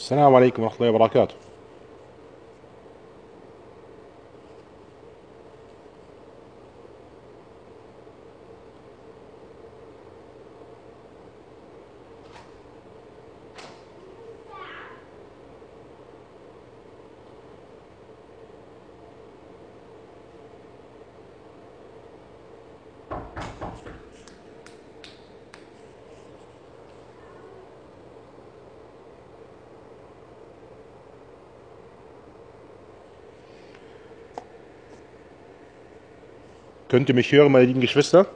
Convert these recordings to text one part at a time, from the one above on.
السلام عليكم ورحمة الله وبركاته. Könnt ihr mich hören, meine lieben Geschwister?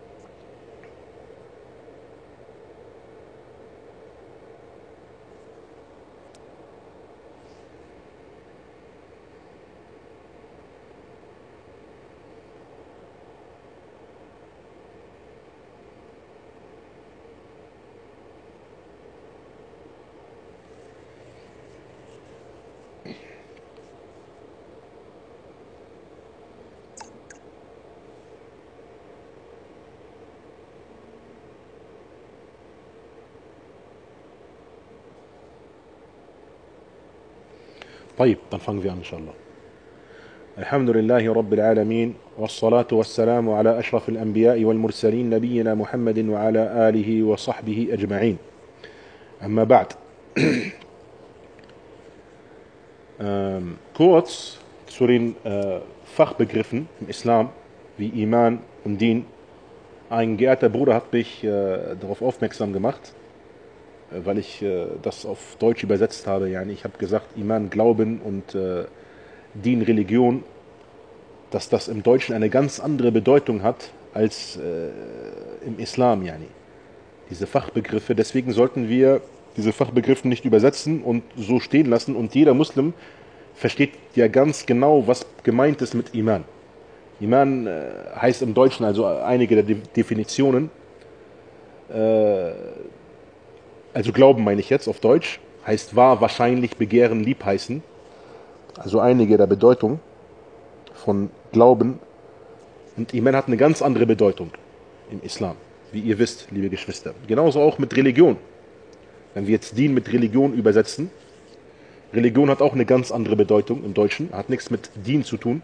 طيب, dann fangen wir an, inshallah. الحمد لله رب العالمين والصلاة والسلام على أشرف الأنبياء والمرسلين نبينا محمد وعلى آله وصحبه أجمعين. أما بعد. Kurz zu den Fachbegriffen im Islam wie Iman und Din. Ein geehrter Bruder hat mich darauf aufmerksam gemacht, weil ich das auf Deutsch übersetzt habe. Yani ich habe gesagt, Iman Glauben und Din Religion, dass das im Deutschen eine ganz andere Bedeutung hat als im Islam. Yani diese Fachbegriffe, deswegen sollten wir diese Fachbegriffe nicht übersetzen und so stehen lassen, und jeder Muslim versteht ja ganz genau, was gemeint ist mit Iman. Iman heißt im Deutschen, also einige der Definitionen, also Glauben meine ich jetzt auf Deutsch, heißt wahr, wahrscheinlich, begehren, liebheißen. Also einige der Bedeutung von Glauben. Und Iman hat eine ganz andere Bedeutung im Islam, wie ihr wisst, liebe Geschwister. Genauso auch mit Religion. Wenn wir jetzt Din mit Religion übersetzen, Religion hat auch eine ganz andere Bedeutung im Deutschen, hat nichts mit Din zu tun.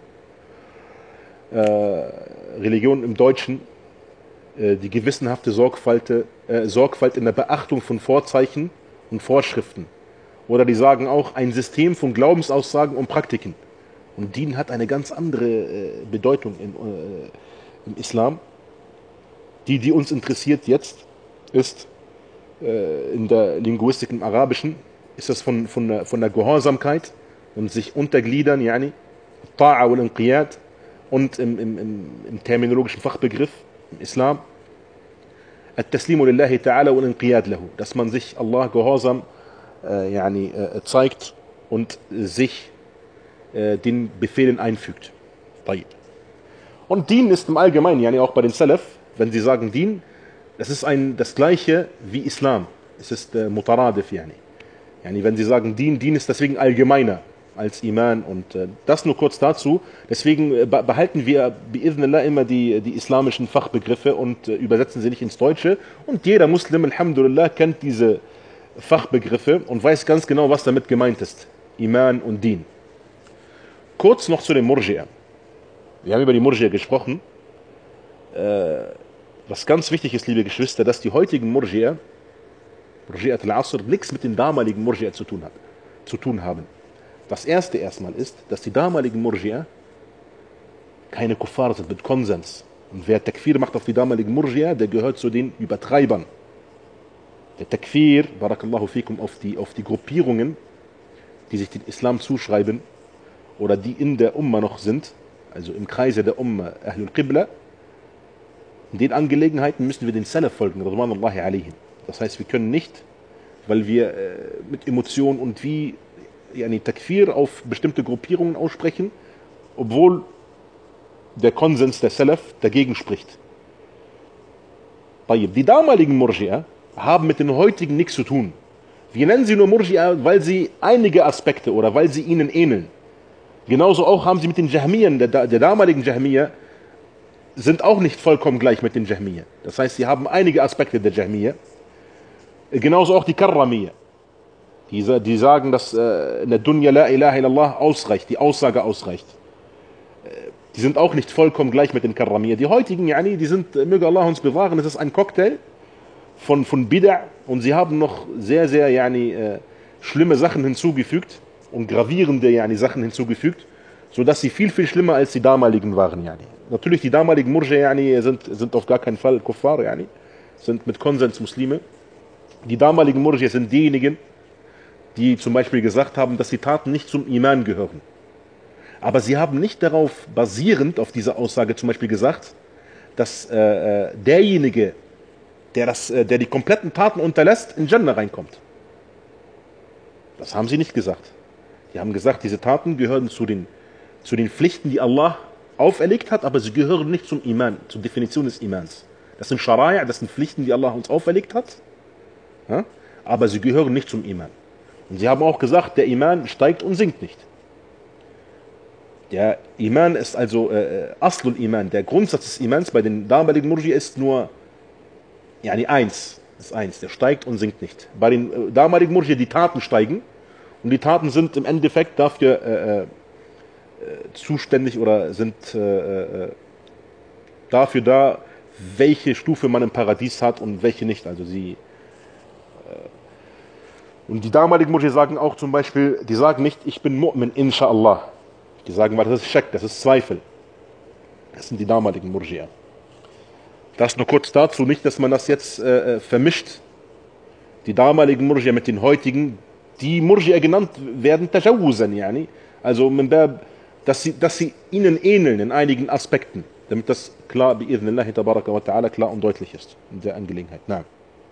Religion im Deutschen, die gewissenhafte Sorgfalt in der Beachtung von Vorzeichen und Vorschriften. Oder die sagen auch ein System von Glaubensaussagen und Praktiken. Und Din hat eine ganz andere Bedeutung im Islam. Die uns interessiert jetzt, ist in der Linguistik im Arabischen, ist das von der Gehorsamkeit und sich untergliedern, yani Ta'a wal Inqiyad, und im terminologischen Fachbegriff im Islam At-Taslimu lillahi ta'ala wal Inqiyad lahu, dass man sich Allah gehorsam zeigt und sich den Befehlen einfügt. Und Din ist im Allgemeinen, yani auch bei den Salaf, wenn sie sagen Din, das ist das gleiche wie Islam. Es ist Mutaradif, yani wenn sie sagen Din ist deswegen allgemeiner als Iman, und das nur kurz dazu. Deswegen behalten wir bi'idhnillah immer die islamischen Fachbegriffe und übersetzen sie nicht ins Deutsche. Und jeder Muslim, alhamdulillah, kennt diese Fachbegriffe und weiß ganz genau, was damit gemeint ist. Iman und Din. Kurz noch zu den Murji'a. Wir haben über die Murji'a gesprochen. Was ganz wichtig ist, liebe Geschwister, dass die heutigen Murji'a, Murji'at al-Asr, nichts mit den damaligen Murji'a zu tun haben. Das erste erstmal ist, dass die damaligen Murji'a keine Kuffar sind mit Konsens. Und wer Takfir macht auf die damaligen Murji'a, der gehört zu den Übertreibern. Der Takfir, barakallahu fikum, auf die Gruppierungen, die sich den Islam zuschreiben oder die in der Umma noch sind, also im Kreise der Umma, Ahlul Qibla, in den Angelegenheiten müssen wir den Salaf folgen, radwanullahi alayhim. Das heißt, wir können nicht, weil wir mit Emotionen und Takfir auf bestimmte Gruppierungen aussprechen, obwohl der Konsens der Salaf dagegen spricht. Die damaligen Murji'a haben mit den heutigen nichts zu tun. Wir nennen sie nur Murji'a, weil sie einige Aspekte oder weil sie ihnen ähneln. Genauso auch haben sie mit den Jahmiyyah, der damaligen Jahmiyyah, sind auch nicht vollkommen gleich mit den Jahmiyyah. Das heißt, sie haben einige Aspekte der Jahmiyyah. Genauso auch die Karramiyyah. Die sagen, dass in der Dunya la ilaha illallah ausreicht, die Aussage ausreicht. Die sind auch nicht vollkommen gleich mit den Karramiyya. Die heutigen, yani, die sind, möge Allah uns bewahren, es ist ein Cocktail von Bid'a und sie haben noch sehr, sehr yani, schlimme Sachen hinzugefügt und gravierende yani, Sachen hinzugefügt, sodass sie viel, viel schlimmer als die damaligen waren. Yani. Natürlich, die damaligen Murji yani, sind auf gar keinen Fall Kuffar, yani, sind mit Konsens Muslime. Die damaligen Murji sind diejenigen, die zum Beispiel gesagt haben, dass die Taten nicht zum Iman gehören. Aber sie haben nicht darauf basierend, auf diese Aussage zum Beispiel gesagt, dass derjenige, der die kompletten Taten unterlässt, in Jannah reinkommt. Das haben sie nicht gesagt. Die haben gesagt, diese Taten gehören zu den Pflichten, die Allah auferlegt hat, aber sie gehören nicht zum Iman, zur Definition des Imans. Das sind Schara'a, das sind Pflichten, die Allah uns auferlegt hat, ja? Aber sie gehören nicht zum Iman. Und sie haben auch gesagt, der Iman steigt und sinkt nicht. Der Iman ist also Aslul Iman, der Grundsatz des Imans bei den damaligen Murji ist nur yani eins, der steigt und sinkt nicht. Bei den damaligen Murji die Taten steigen und die Taten sind im Endeffekt dafür zuständig oder sind dafür da, welche Stufe man im Paradies hat und welche nicht. Also und die damaligen Murji sagen auch zum Beispiel, die sagen nicht, ich bin Mu'min, inshallah. Die sagen, das ist Schek, das ist Zweifel. Das sind die damaligen Murji'a. Das nur kurz dazu, nicht, dass man das jetzt vermischt. Die damaligen Murji'a mit den heutigen, die Murji'a genannt werden, Tajawuzan, yani. Also, dass sie ihnen ähneln in einigen Aspekten. Damit das klar, bi'idhnillahi tabaraka wa ta'ala, klar und deutlich ist in der Angelegenheit. Na.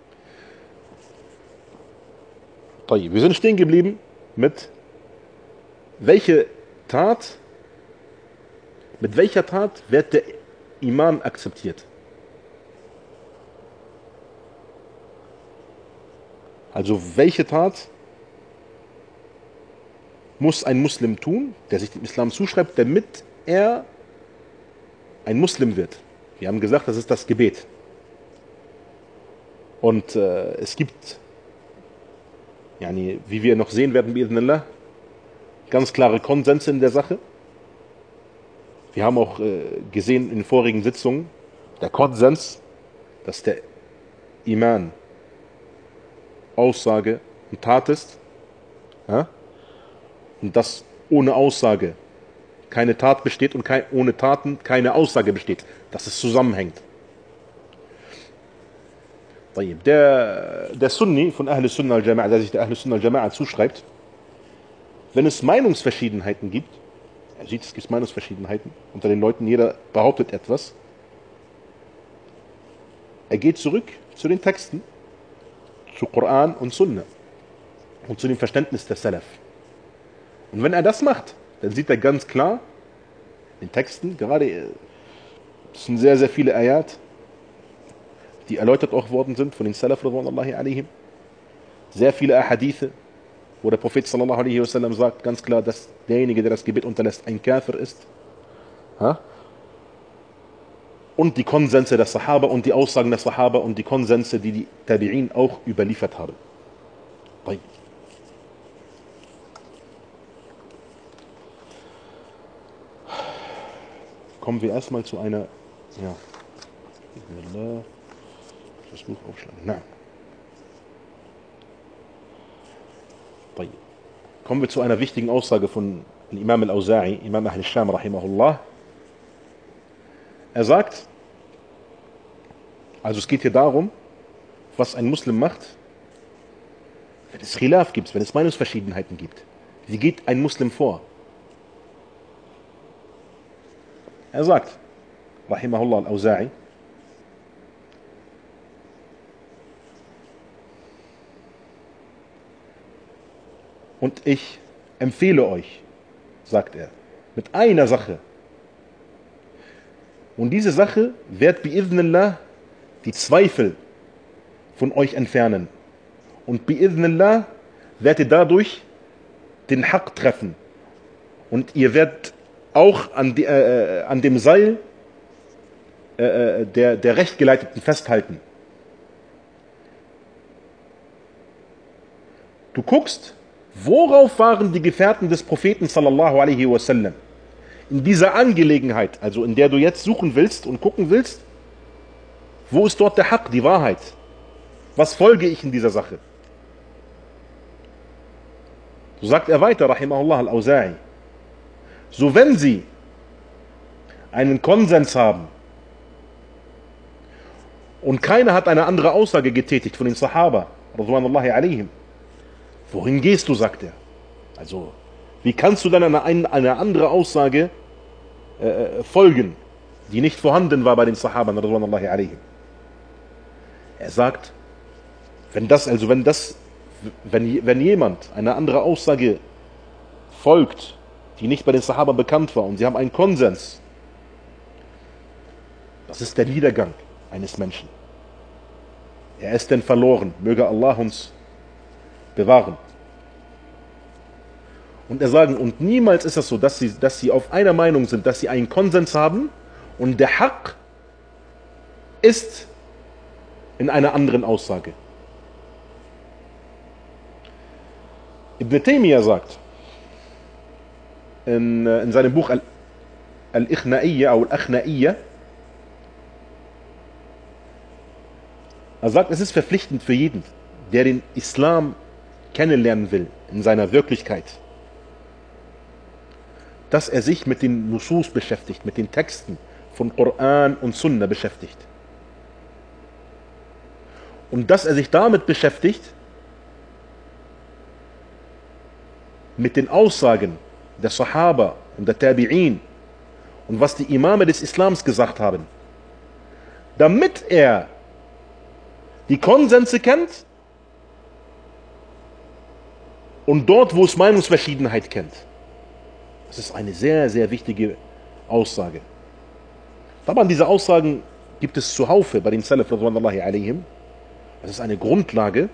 Wir sind stehen geblieben mit mit welcher Tat wird der Iman akzeptiert? Also welche Tat muss ein Muslim tun, der sich dem Islam zuschreibt, damit er ein Muslim wird? Wir haben gesagt, das ist das Gebet. Und es gibt, yani, wie wir noch sehen werden, bi'idhnillah, ganz klare Konsense in der Sache. Wir haben auch gesehen in den vorigen Sitzungen, der Konsens, dass der Iman Aussage und Tat ist, ja? Und dass ohne Aussage keine Tat besteht und ohne Taten keine Aussage besteht, dass es zusammenhängt. Der Sunni von Ahl Sunnah al-Jama'a, der sich der Ahl Sunnah al-Jama'a zuschreibt, wenn es Meinungsverschiedenheiten gibt, er sieht, es gibt Meinungsverschiedenheiten unter den Leuten, jeder behauptet etwas, er geht zurück zu den Texten, zu Koran und Sunna und zu dem Verständnis der Salaf. Und wenn er das macht, dann sieht er ganz klar in den Texten, gerade es sind sehr, sehr viele Ayat, die erläutert auch worden sind von den Salaf, sehr viele Ahadithe, wo der Prophet sallallahu alaihi wasallam sagt, ganz klar, dass derjenige, der das Gebet unterlässt, ein Kafir ist. Ha? Und die Konsense der Sahaba und die Aussagen der Sahaba und die Konsense, die die Tabi'in auch überliefert haben. Kommen wir erstmal zu einer, ja, das Buch aufschlagen. Na. Kommen wir zu einer wichtigen Aussage von Imam al-Auza'i, Imam Ahl al-Sham, rahimahullah. Er sagt, also es geht hier darum, was ein Muslim macht, wenn es Khilaf gibt, wenn es Meinungsverschiedenheiten gibt. Wie geht ein Muslim vor? Er sagt, rahimahullah al-Auza'i, und ich empfehle euch, sagt er, mit einer Sache. Und diese Sache wird bi'idhnillah die Zweifel von euch entfernen. Und bi'idhnillah werdet ihr dadurch den Haqq treffen. Und ihr werdet auch an dem Seil der Rechtgeleiteten festhalten. Du guckst, worauf waren die Gefährten des Propheten sallallahu alaihi wasallam in dieser Angelegenheit, also in der du jetzt suchen willst und gucken willst, wo ist dort der Haqq, die Wahrheit? Was folge ich in dieser Sache? So sagt er weiter, rahimahullah al-Auza'i. So wenn sie einen Konsens haben und keiner hat eine andere Aussage getätigt von den Sahaba, radwanullahi alaihim, wohin gehst du, sagt er. Also, wie kannst du dann eine andere Aussage folgen, die nicht vorhanden war bei den Sahaban, radwanullahi alaihim? Er sagt, wenn jemand eine andere Aussage folgt, die nicht bei den Sahaba bekannt war, und sie haben einen Konsens, das ist der Niedergang eines Menschen. Er ist denn verloren. Möge Allah uns bewahren. Und er sagt, und niemals ist es so, dass sie auf einer Meinung sind, dass sie einen Konsens haben und der Haqq ist in einer anderen Aussage. Ibn Taymiyyah sagt in seinem Buch Al-Ikhna'iyya oder Al-Akhna'iyya, er sagt, es ist verpflichtend für jeden, der den Islam kennenlernen will in seiner Wirklichkeit, dass er sich mit den Nusus beschäftigt, mit den Texten von Koran und Sunna beschäftigt. Und dass er sich damit beschäftigt, mit den Aussagen der Sahaba und der Tabi'in und was die Imame des Islams gesagt haben, damit er die Konsense kennt und dort, wo es Meinungsverschiedenheit kennt. Das ist eine sehr, sehr wichtige Aussage. Aber diese Aussagen gibt es zuhaufe bei den Salaf radwanullahi alaihim. Das ist eine Grundlage,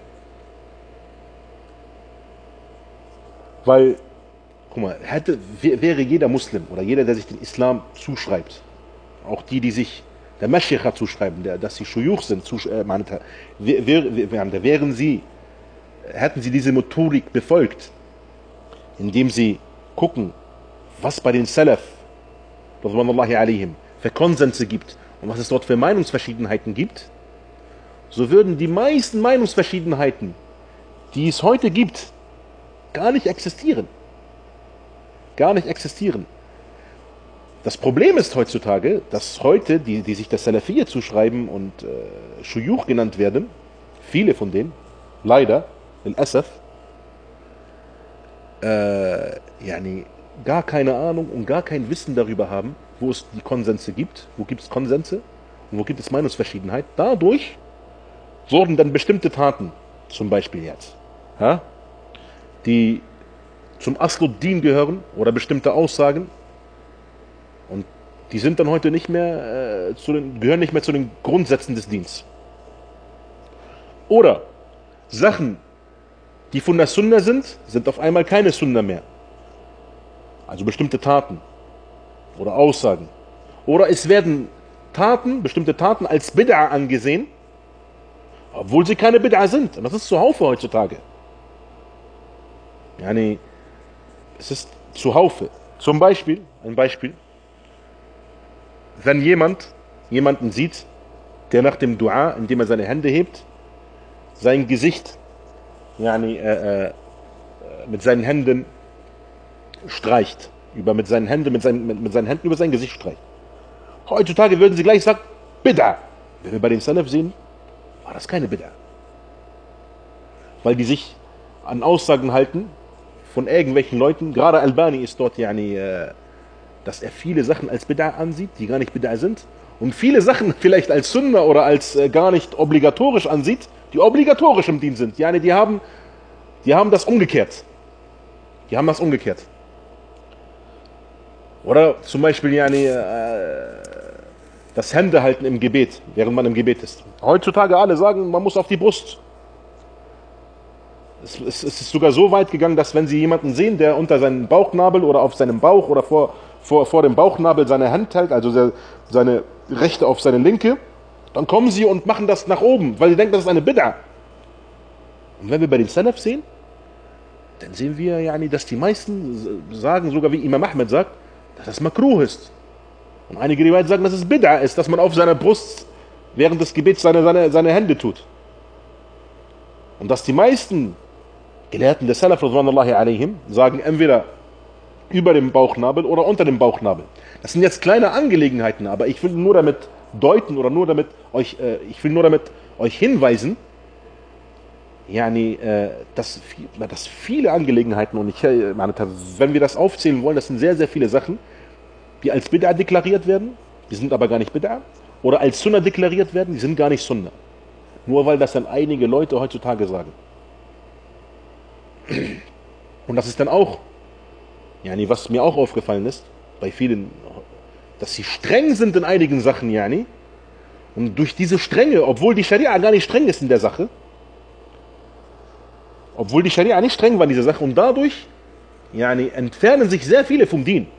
weil, guck mal, wäre jeder Muslim oder jeder, der sich den Islam zuschreibt, auch die sich der Mashiach zuschreiben, dass sie Shuyuch sind, hätten sie diese Methodik befolgt, indem sie gucken, was bei den Salaf radwanullahi alaihim für Konsense gibt und was es dort für Meinungsverschiedenheiten gibt, so würden die meisten Meinungsverschiedenheiten, die es heute gibt, gar nicht existieren. Gar nicht existieren. Das Problem ist heutzutage, dass heute, die sich der Salafiyya zuschreiben und Shuyuch genannt werden, viele von denen, leider, al-Asaf, gar keine Ahnung und gar kein Wissen darüber haben, wo es die Konsense gibt, wo gibt es Konsense und wo gibt es Meinungsverschiedenheit. Dadurch wurden dann bestimmte Taten, zum Beispiel jetzt, die zum Asluddin gehören oder bestimmte Aussagen, und die sind dann heute nicht mehr gehören nicht mehr zu den Grundsätzen des Dienstes. Oder Sachen, die von der Sunna sind auf einmal keine Sunna mehr. Also bestimmte Taten oder Aussagen. Oder es werden bestimmte Taten als Bid'a angesehen, obwohl sie keine Bid'a sind. Und das ist zuhaufe heutzutage. Es ist zuhaufe. Zum Beispiel, ein Beispiel, wenn jemanden sieht, der nach dem Dua, indem er seine Hände hebt, sein Gesicht mit seinen Händen streicht, mit seinen Händen über sein Gesicht streicht. Heutzutage würden sie gleich sagen, Bid'a. Wenn wir bei den Salaf sehen, war das keine Bid'a. Weil die sich an Aussagen halten von irgendwelchen Leuten, gerade Albani ist dort, dass er viele Sachen als Bid'a ansieht, die gar nicht Bid'a sind, und viele Sachen vielleicht als Sunna oder als gar nicht obligatorisch ansieht, die obligatorisch im Dien sind. Die haben das umgekehrt. Oder zum Beispiel das Händehalten im Gebet, während man im Gebet ist. Heutzutage alle sagen, man muss auf die Brust. Es ist sogar so weit gegangen, dass wenn sie jemanden sehen, der unter seinem Bauchnabel oder auf seinem Bauch oder vor dem Bauchnabel seine Hand hält, also seine rechte auf seine linke, dann kommen sie und machen das nach oben, weil sie denken, das ist eine Bid'a. Und wenn wir bei den Salaf sehen, dann sehen wir yani, dass die meisten sagen, sogar wie Imam Ahmed sagt, dass das Makruh ist. Und einige Riwayat sagen, dass es Bid'a ist, dass man auf seiner Brust während des Gebets seine Hände tut. Und dass die meisten Gelehrten des Salaf, radhiyallahu alaihim, sagen entweder über dem Bauchnabel oder unter dem Bauchnabel. Das sind jetzt kleine Angelegenheiten, aber ich will nur damit deuten oder nur damit euch hinweisen, yani, dass viele Angelegenheiten, und wenn wir das aufzählen wollen, das sind sehr, sehr viele Sachen, die als Bid'a deklariert werden, die sind aber gar nicht Bid'a, oder als Sunnah deklariert werden, die sind gar nicht Sunnah. Nur weil das dann einige Leute heutzutage sagen. Und das ist dann auch, yani, was mir auch aufgefallen ist, bei vielen, dass sie streng sind in einigen Sachen, yani, und durch diese Strenge, obwohl die Scharia gar nicht streng ist in der Sache, obwohl die Scharia nicht streng war in dieser Sache, und dadurch yani, entfernen sich sehr viele vom Dien.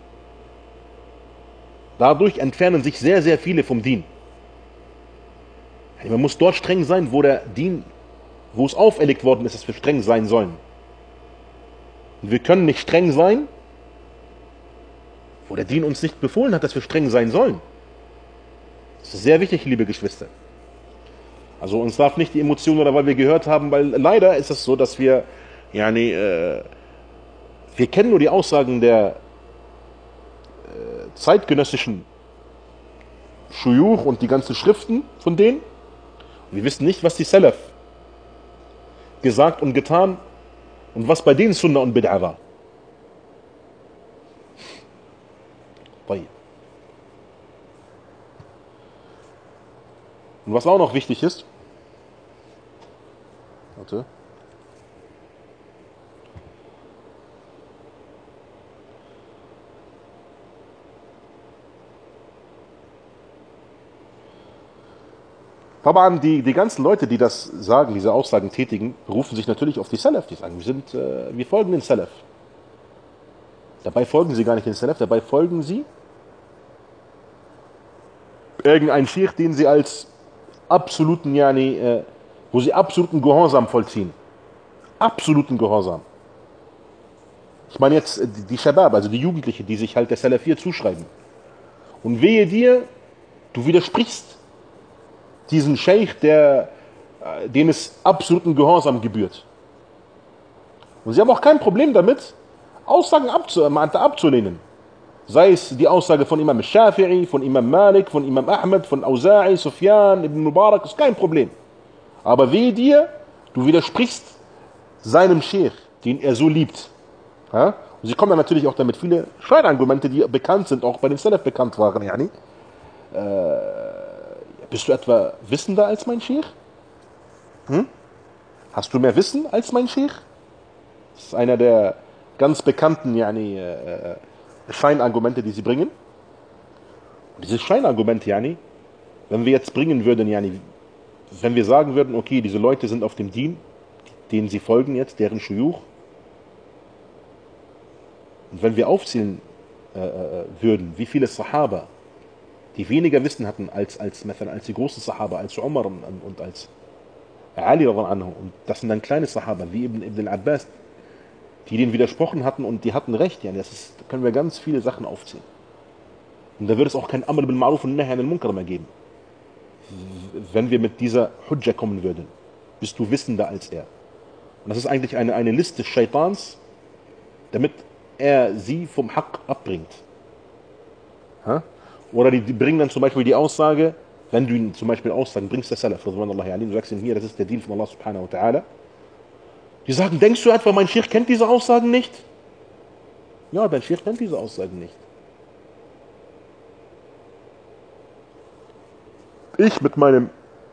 Dadurch entfernen sich sehr, sehr viele vom Dien. Man muss dort streng sein, wo der Dien, wo es auferlegt worden ist, dass wir streng sein sollen. Und wir können nicht streng sein, wo der Dien uns nicht befohlen hat, dass wir streng sein sollen. Das ist sehr wichtig, liebe Geschwister. Also uns darf nicht die Emotionen, oder weil wir gehört haben, weil leider ist es so, dass wir, yani, wir kennen nur die Aussagen der zeitgenössischen Schuyuch und die ganzen Schriften von denen. Und wir wissen nicht, was die Salaf gesagt und getan und was bei denen Sunnah und Bid'a war. Und was auch noch wichtig ist, warte, aber die ganzen Leute, die das sagen, diese Aussagen tätigen, berufen sich natürlich auf die Salaf. Die sagen, wir folgen den Salaf. Dabei folgen sie gar nicht den Salaf, dabei folgen sie irgendeinen Sheikh, den sie als absoluten, yani, wo sie absoluten Gehorsam vollziehen. Absoluten Gehorsam. Ich meine jetzt die Shabab, also die Jugendlichen, die sich halt der Salafir zuschreiben. Und wehe dir, du widersprichst diesen Scheich, dem es absoluten Gehorsam gebührt. Und sie haben auch kein Problem damit, Aussagen abzulehnen. Sei es die Aussage von Imam Shafi'i, von Imam Malik, von Imam Ahmed, von Auza'i, Sufyan, Ibn Mubarak, ist kein Problem. Aber wehe dir, du widersprichst seinem Sheikh, den er so liebt. Ja? Und sie kommen dann natürlich auch damit viele Scheinargumente, die bekannt sind, auch bei den Salaf bekannt waren. Yani. Bist du etwa wissender als mein Sheikh? Hast du mehr Wissen als mein Sheikh? Das ist einer der ganz bekannten yani, Scheinargumente, die sie bringen. Und diese Scheinargumente, yani, wenn wir jetzt bringen würden, yani, wenn wir sagen würden, okay, diese Leute sind auf dem Dien, denen sie folgen jetzt, deren Schuyuch, und wenn wir aufzählen würden, wie viele Sahaba, die weniger Wissen hatten als die großen Sahaba, als Umar und als Ali, und das sind dann kleine Sahaba, wie Ibn al-Abbas, die denen widersprochen hatten und die hatten recht. Ja, da können wir ganz viele Sachen aufzählen. Und da wird es auch kein Amr bil Ma'ruf und Nahy anil Munkar mehr geben. Wenn wir mit dieser Hujja kommen würden, bist du wissender als er. Und das ist eigentlich eine Liste des Shaitans, damit er sie vom Haqq abbringt. Oder die bringen dann zum Beispiel die Aussage, wenn du ihnen zum Beispiel Aussagen bringst, der Salaf, du sagst ihnen hier, das ist der Dien von Allah subhanahu wa ta'ala. Die sagen, denkst du etwa, mein Sheikh kennt diese Aussagen nicht? Ja, dein Sheikh kennt diese Aussagen nicht. Ich mit meiner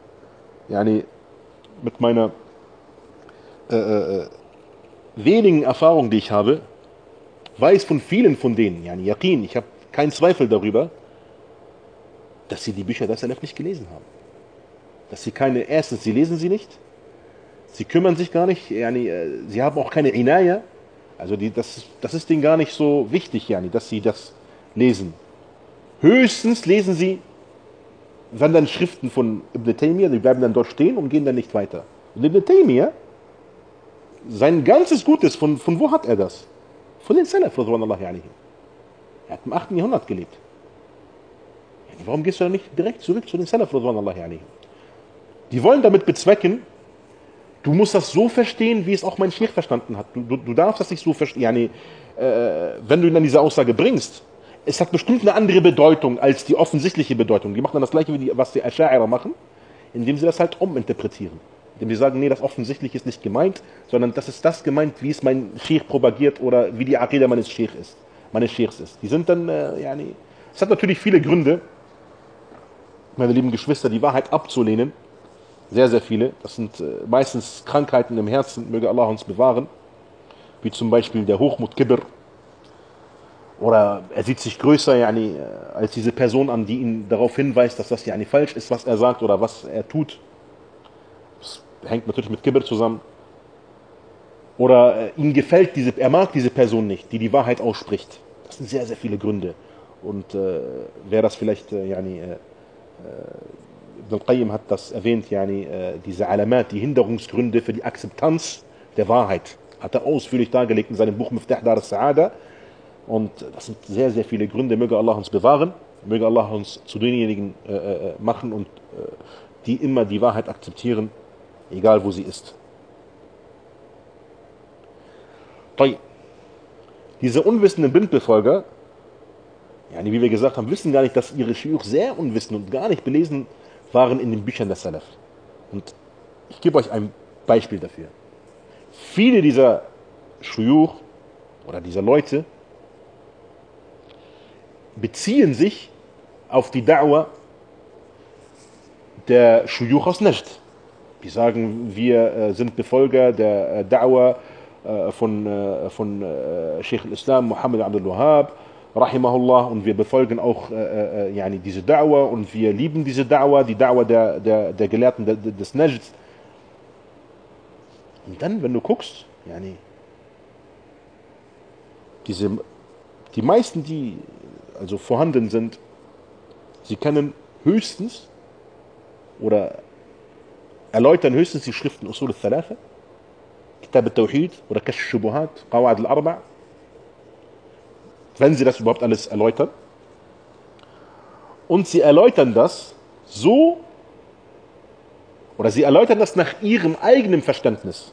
wenigen Erfahrung, die ich habe, weiß von vielen von denen, Yaqin, ich habe keinen Zweifel darüber, dass sie die Bücher der Salaf nicht gelesen haben. Dass sie erstens, sie lesen sie nicht, sie kümmern sich gar nicht, sie haben auch keine Inaya, also das ist denen gar nicht so wichtig, dass sie das lesen. Höchstens lesen sie, wenn dann Schriften von Ibn Taymiyyah, die bleiben dann dort stehen und gehen dann nicht weiter. Und Ibn Taymiyyah Sein ganzes Gutes, von wo hat er das? Von den Salaf, radhiyallahu anhum. Er hat im 8. Jahrhundert gelebt. Warum gehst du dann nicht direkt zurück zu den Salaf, radhiyallahu anhum? Die wollen damit bezwecken, du musst das so verstehen, wie es auch mein Sheikh verstanden hat. Du darfst das nicht so verstehen. Yani, wenn du dann diese Aussage bringst, es hat bestimmt eine andere Bedeutung als die offensichtliche Bedeutung. Die machen dann das gleiche, was die Asha'ira machen, indem sie das halt uminterpretieren. Indem sie sagen, nee, das Offensichtliche ist nicht gemeint, sondern das ist das gemeint, wie es mein Sheikh propagiert oder wie die Aqidah meines Sheikhs ist. Die sind dann, es hat natürlich viele Gründe, meine lieben Geschwister, die Wahrheit abzulehnen. Sehr, sehr viele. Das sind meistens Krankheiten im Herzen, möge Allah uns bewahren. Wie zum Beispiel der Hochmut Kibr. Oder er sieht sich größer als diese Person an, die ihn darauf hinweist, dass das falsch ist, was er sagt oder was er tut. Das hängt natürlich mit Kibr zusammen. Oder ihm gefällt er mag diese Person nicht, die die Wahrheit ausspricht. Das sind sehr, sehr viele Gründe. Und wer das vielleicht, Ibn al-Qayyim hat das erwähnt, diese Alamat, die Hinderungsgründe für die Akzeptanz der Wahrheit, hat er ausführlich dargelegt in seinem Buch Miftah Dar al-Sa'ada. Und das sind sehr, sehr viele Gründe. Möge Allah uns bewahren, möge Allah uns zu denjenigen machen und die immer die Wahrheit akzeptieren, egal wo sie ist. Diese unwissenden Blindbefolger, wie wir gesagt haben, wissen gar nicht, dass ihre Shuyukh sehr unwissend und gar nicht belesen waren in den Büchern der Salaf. Und ich gebe euch ein Beispiel dafür. Viele dieser Shuyukh oder dieser Leute beziehen sich auf die Da'wah der Shuyukh aus Najd. Die sagen, wir sind Befolger der Da'wah von Sheikh al-Islam Muhammad Abdul Wahhab rahimahullah, und wir befolgen auch diese Da'wah und wir lieben diese Da'wah, die Da'wah der Gelehrten des Najd. Und dann, wenn du guckst, die meisten, die also vorhanden sind, sie kennen höchstens oder erläutern höchstens die Schriften Usul al-Thalatha, Kitab al-Tawhid oder Kashf al-Shubuhat, Qawa'id al-Arba', wenn sie das überhaupt alles erläutern. Und sie erläutern das so, oder sie erläutern das nach ihrem eigenen Verständnis.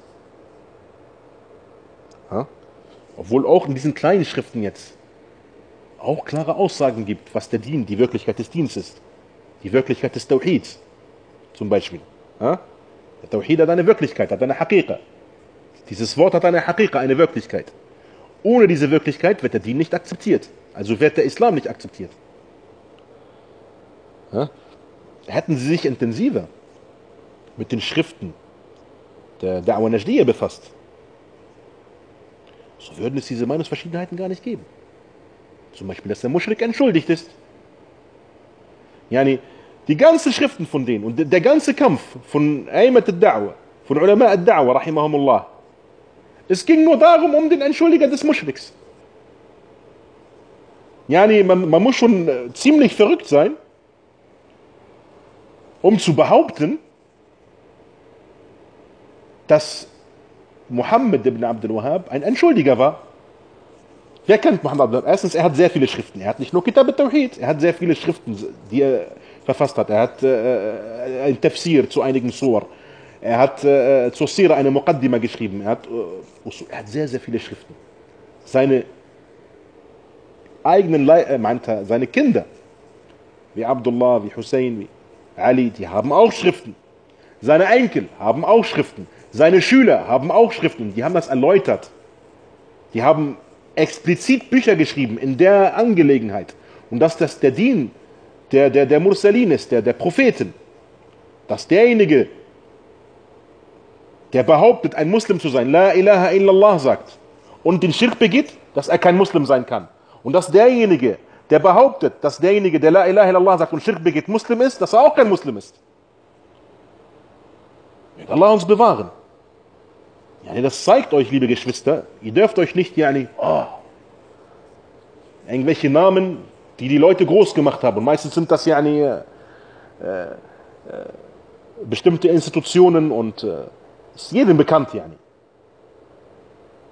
Ja? Obwohl auch in diesen kleinen Schriften jetzt auch klare Aussagen gibt, was der Dien, die Wirklichkeit des Diens ist. Die Wirklichkeit des Tawhids zum Beispiel. Ja? Der Tawhid hat eine Wirklichkeit, hat eine Haqiqa. Dieses Wort hat eine Haqiqa, eine Wirklichkeit. Ohne diese Wirklichkeit wird der Dien nicht akzeptiert. Also wird der Islam nicht akzeptiert. Ja? Hätten sie sich intensiver mit den Schriften der Da'wah Najdiyya befasst, so würden es diese Meinungsverschiedenheiten gar nicht geben. Zum Beispiel, dass der Muschrik entschuldigt ist. Die ganzen Schriften von denen und der ganze Kampf von A'immat al-Da'wah, von Ulama al-Da'wah, rahimahumullah, es ging nur darum, um den Entschuldiger des Muschriks. Man muss schon ziemlich verrückt sein, um zu behaupten, dass Muhammad ibn Abdul Wahhab ein Entschuldiger war. Wer kennt Muhammad ibn Abdul Wahhab? Erstens, er hat sehr viele Schriften. Er hat nicht nur Kitab al-Tawhid, er hat sehr viele Schriften, die er verfasst hat. Er hat ein Tafsir zu einigen Sur. Er hat zur Sira eine Muqaddima geschrieben. Er hat sehr, sehr viele Schriften. Seine eigenen seine Kinder, wie Abdullah, wie Hussein, wie Ali, die haben auch Schriften. Seine Enkel haben auch Schriften. Seine Schüler haben auch Schriften. Die haben das erläutert. Die haben explizit Bücher geschrieben in der Angelegenheit. Und dass das der Dien der Mursalin ist, der Propheten. Dass derjenige, der behauptet, ein Muslim zu sein, La ilaha illallah sagt und den Schirk begeht, dass er kein Muslim sein kann. Und dass derjenige, der behauptet, dass derjenige, der La ilaha illallah sagt und Schirk begeht, Muslim ist, dass er auch kein Muslim ist. Möge Allah uns bewahren. Das zeigt euch, liebe Geschwister, ihr dürft euch nicht irgendwelche Namen, die Leute groß gemacht haben. Und meistens sind das bestimmte Institutionen und ist jedem bekannt.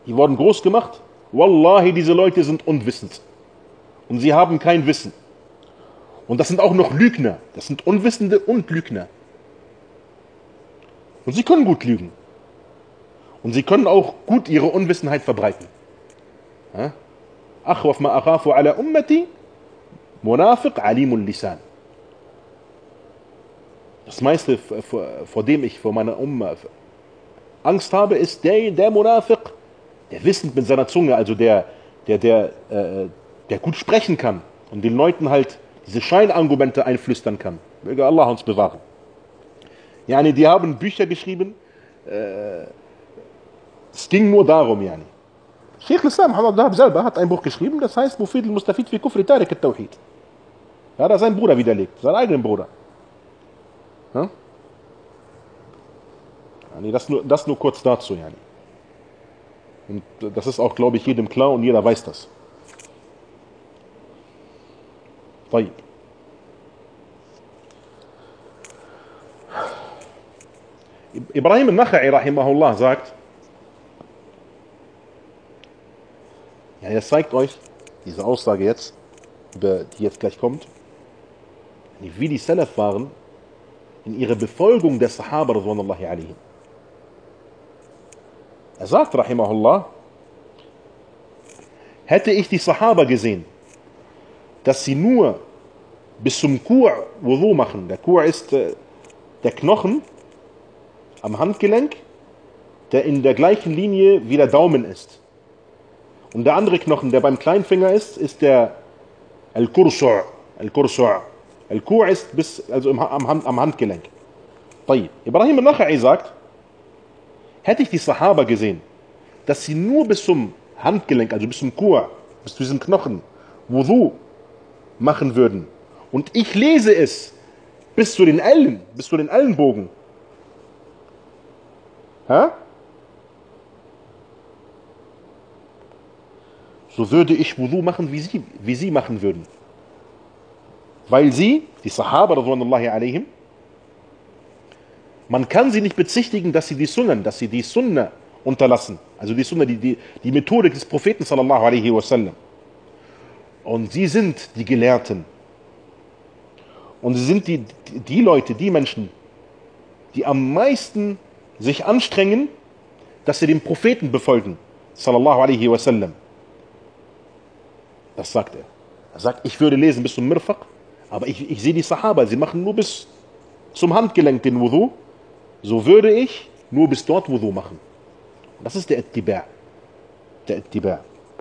Die wurden groß gemacht. Wallahi, diese Leute sind unwissend. Und sie haben kein Wissen. Und das sind auch noch Lügner. Das sind Unwissende und Lügner. Und sie können gut lügen. Und sie können auch gut ihre Unwissenheit verbreiten. Akhwaf ma akhafu ala ummati, munafiq alimul lisan. Das meiste, vor dem ich vor meiner Umma Angst habe, ist der Munafiq, der wissend mit seiner Zunge, also der gut sprechen kann und den Leuten halt diese Scheinargumente einflüstern kann. Möge Allah uns bewahren. Yani, die haben Bücher geschrieben, es ging nur darum, yani. Sheikh al-Islam Muhammad Wahhab selber hat ein Buch geschrieben, das heißt Mufid al-Mustafid fi Kufri Tarik al-Tawhid. Ja, da sein Bruder widerlegt, seinen eigenen Bruder. Ja? Yani, das nur kurz dazu, yani. Und das ist auch, glaube ich, jedem klar und jeder weiß das. طيب. Ibrahim al-Nakha'i rahimahullah sagt, ja, das zeigt euch, diese Aussage jetzt, die jetzt gleich kommt, wie die Salaf waren in ihrer Befolgung der Sahaba radhiyallahu anhum. Er sagt rahimahullah, hätte ich die Sahaba gesehen, dass sie nur bis zum Kur' Wudu machen. Der Kur' ist der Knochen am Handgelenk, der in der gleichen Linie wie der Daumen ist. Und der andere Knochen, der beim Kleinfinger ist der Al-Kursu'. Al-Kur' ist also am Handgelenk. طيب. Ibrahim al-Nakha'i sagt, hätte ich die Sahaba gesehen, dass sie nur bis zum Handgelenk, also bis zum Kur', bis zu diesem Knochen, Wudu machen würden, und ich lese es bis zu den Ellenbogen, so würde ich Wudu machen, wie sie machen würden. Weil sie, die Sahaba radhiyallahu anhum, man kann sie nicht bezichtigen, dass sie die Sunna unterlassen. Also die Sunna, die Methodik des Propheten sallallahu alaihi wasallam. Und sie sind die Gelehrten. Und sie sind die Leute, die Menschen, die am meisten sich anstrengen, dass sie den Propheten befolgen, sallallahu alaihi wasallam. Das sagt er. Er sagt, ich würde lesen bis zum Mirfaq, aber ich sehe die Sahaba, sie machen nur bis zum Handgelenk den Wudu, so würde ich nur bis dort Wudu machen. Und das ist der Ittiba'. Der Ittiba'.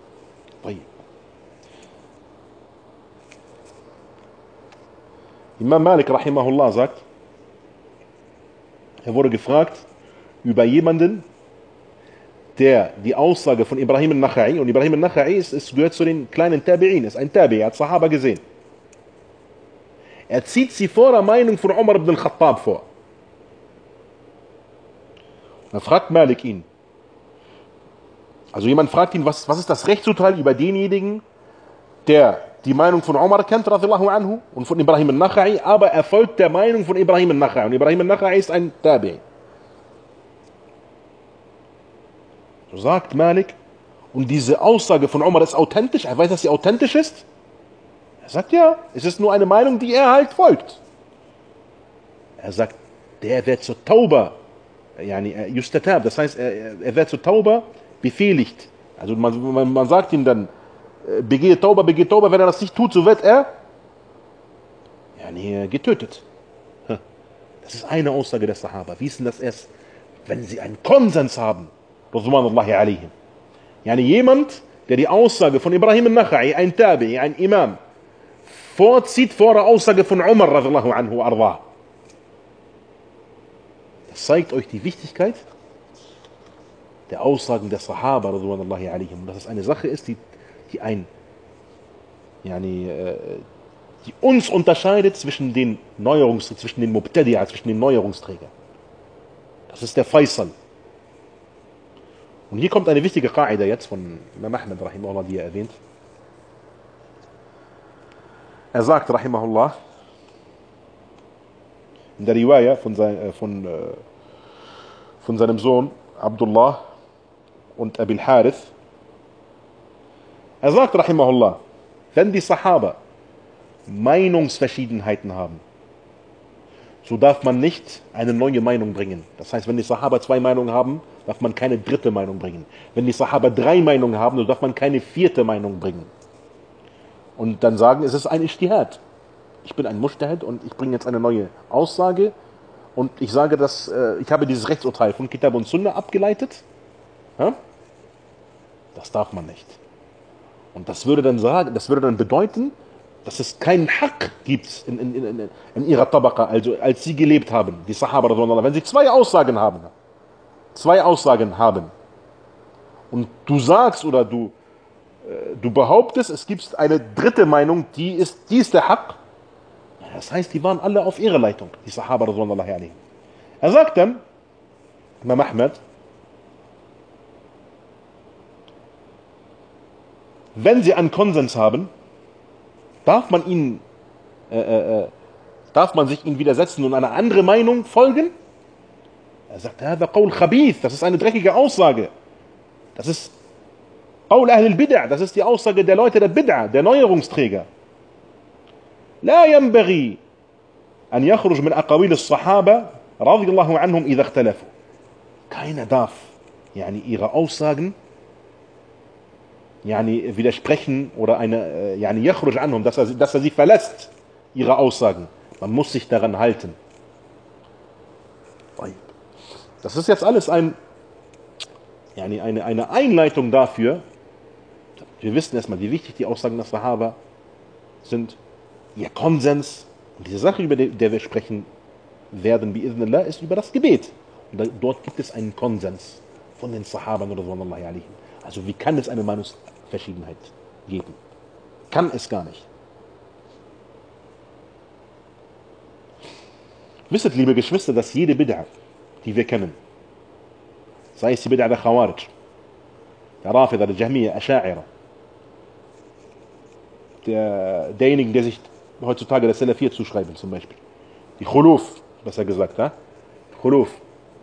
Imam Malik rahimahullah sagt, er wurde gefragt über jemanden, der die Aussage von Ibrahim al-Nakha'i, und Ibrahim al-Nakha'i gehört zu den kleinen Tabi'in, ist ein Tabi', er hat Sahaba gesehen. Er zieht sie vor der Meinung von Umar ibn al-Khattab vor. Dann fragt Malik ihn. Also jemand fragt ihn, was ist das Rechtsurteil über denjenigen, der die Meinung von Umar kennt, radhiyallahu anhu, und von Ibrahim al-Nakha'i, aber er folgt der Meinung von Ibrahim al-Nakha'i. Und Ibrahim al-Nakha'i ist ein Tabi'. So sagt Malik, und diese Aussage von Umar ist authentisch, er weiß, dass sie authentisch ist. Er sagt, ja, es ist nur eine Meinung, die er halt folgt. Er sagt, der wird zur Tauba, yani yustatab, das heißt, er wird zur Tauba befehligt. Also man sagt ihm dann, begehe Tauba, wenn er das nicht tut, so wird er getötet. Das ist eine Aussage der Sahaba. Wie ist denn das erst, wenn sie einen Konsens haben? Radhiyallahu alaihim. Yani jemand, der die Aussage von Ibrahim al-Nakha'i, ein Tabi', ein Imam, vorzieht vor der Aussage von Umar radhiyallahu anhu arda. Das zeigt euch die Wichtigkeit der Aussagen der Sahaba radhiyallahu alaihim. Und dass es eine Sache ist, die uns unterscheidet zwischen den Mubtadi'a, zwischen den Neuerungsträgern. Das ist der Faisal. Und hier kommt eine wichtige Qa'ida jetzt von Imam Ahmad rahimahullah, die er erwähnt. Er sagt rahimahullah in der Riwaya von seinem Sohn Abdullah und Abil Harith. Er sagt, rahimahullah, wenn die Sahaba Meinungsverschiedenheiten haben, so darf man nicht eine neue Meinung bringen. Das heißt, wenn die Sahaba 2 Meinungen haben, darf man keine 3. Meinung bringen. Wenn die Sahaba 3 Meinungen haben, so darf man keine 4. Meinung bringen. Und dann sagen, es ist ein Ijtihad. Ich bin ein Mujtahid und ich bringe jetzt eine neue Aussage und ich sage, dass ich habe dieses Rechtsurteil von Kitab und Sunna abgeleitet. Ja? Das darf man nicht. Und das würde dann bedeuten, dass es keinen Haqq gibt in ihrer Tabaqa, also als sie gelebt haben, die Sahaba, wenn sie 2 Aussagen haben und du sagst oder du behauptest, es gibt eine 3. Meinung, die ist der Haqq, das heißt, die waren alle auf ihrer Leitung, die Sahaba. Er sagt dann, Imam Ahmed, wenn sie einen Konsens haben, darf man sich ihnen widersetzen und eine andere Meinung folgen? Er sagt, das ist eine dreckige Aussage. Das ist Qaul Ahl al-Bid'ah, das ist die Aussage der Leute der Bid'ah, der Neuerungsträger. لا ينبغي أن يخرج من أقاويل الصحابة رضي الله عنهم إذا اختلفوا. Keiner darf ihre Aussagen widersprechen oder يخرج عنهم, dass er sie verlässt, ihre Aussagen. Man muss sich daran halten. Das ist jetzt alles eine Einleitung dafür. Wir wissen erstmal, wie wichtig die Aussagen der Sahaba sind, ihr Konsens. Und diese Sache, über die wir sprechen werden, bi'idhnillah, ist über das Gebet. Und dort gibt es einen Konsens von den Sahabern oder so. Also wie kann es eine Meinungsverschiedenheit geben? Kann es gar nicht. Wisset, liebe Geschwister, dass jede Bid'ah, die wir kennen, sei es die Bid'ah der Khawarij, der Rafida, der Jahmiya, Asha'ira, derjenigen, der sich heutzutage der Salafiyya zuschreiben, zum Beispiel, die Khuluf, besser gesagt, Khuluf,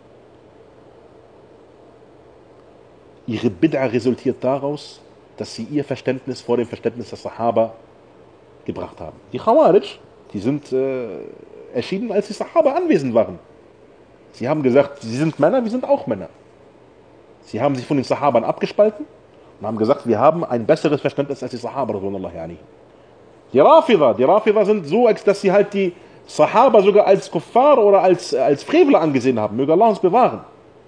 ihre Bid'ah resultiert daraus, dass sie ihr Verständnis vor dem Verständnis der Sahaba gebracht haben. Die Khawarij, die sind erschienen, als die Sahaba anwesend waren. Sie haben gesagt, sie sind Männer, wir sind auch Männer. Sie haben sich von den Sahabern abgespalten und haben gesagt, wir haben ein besseres Verständnis als die Sahaba. Die Rafida sind so, dass sie halt die Sahaba sogar als Kuffar oder als Frevler angesehen haben. Möge Allah uns bewahren.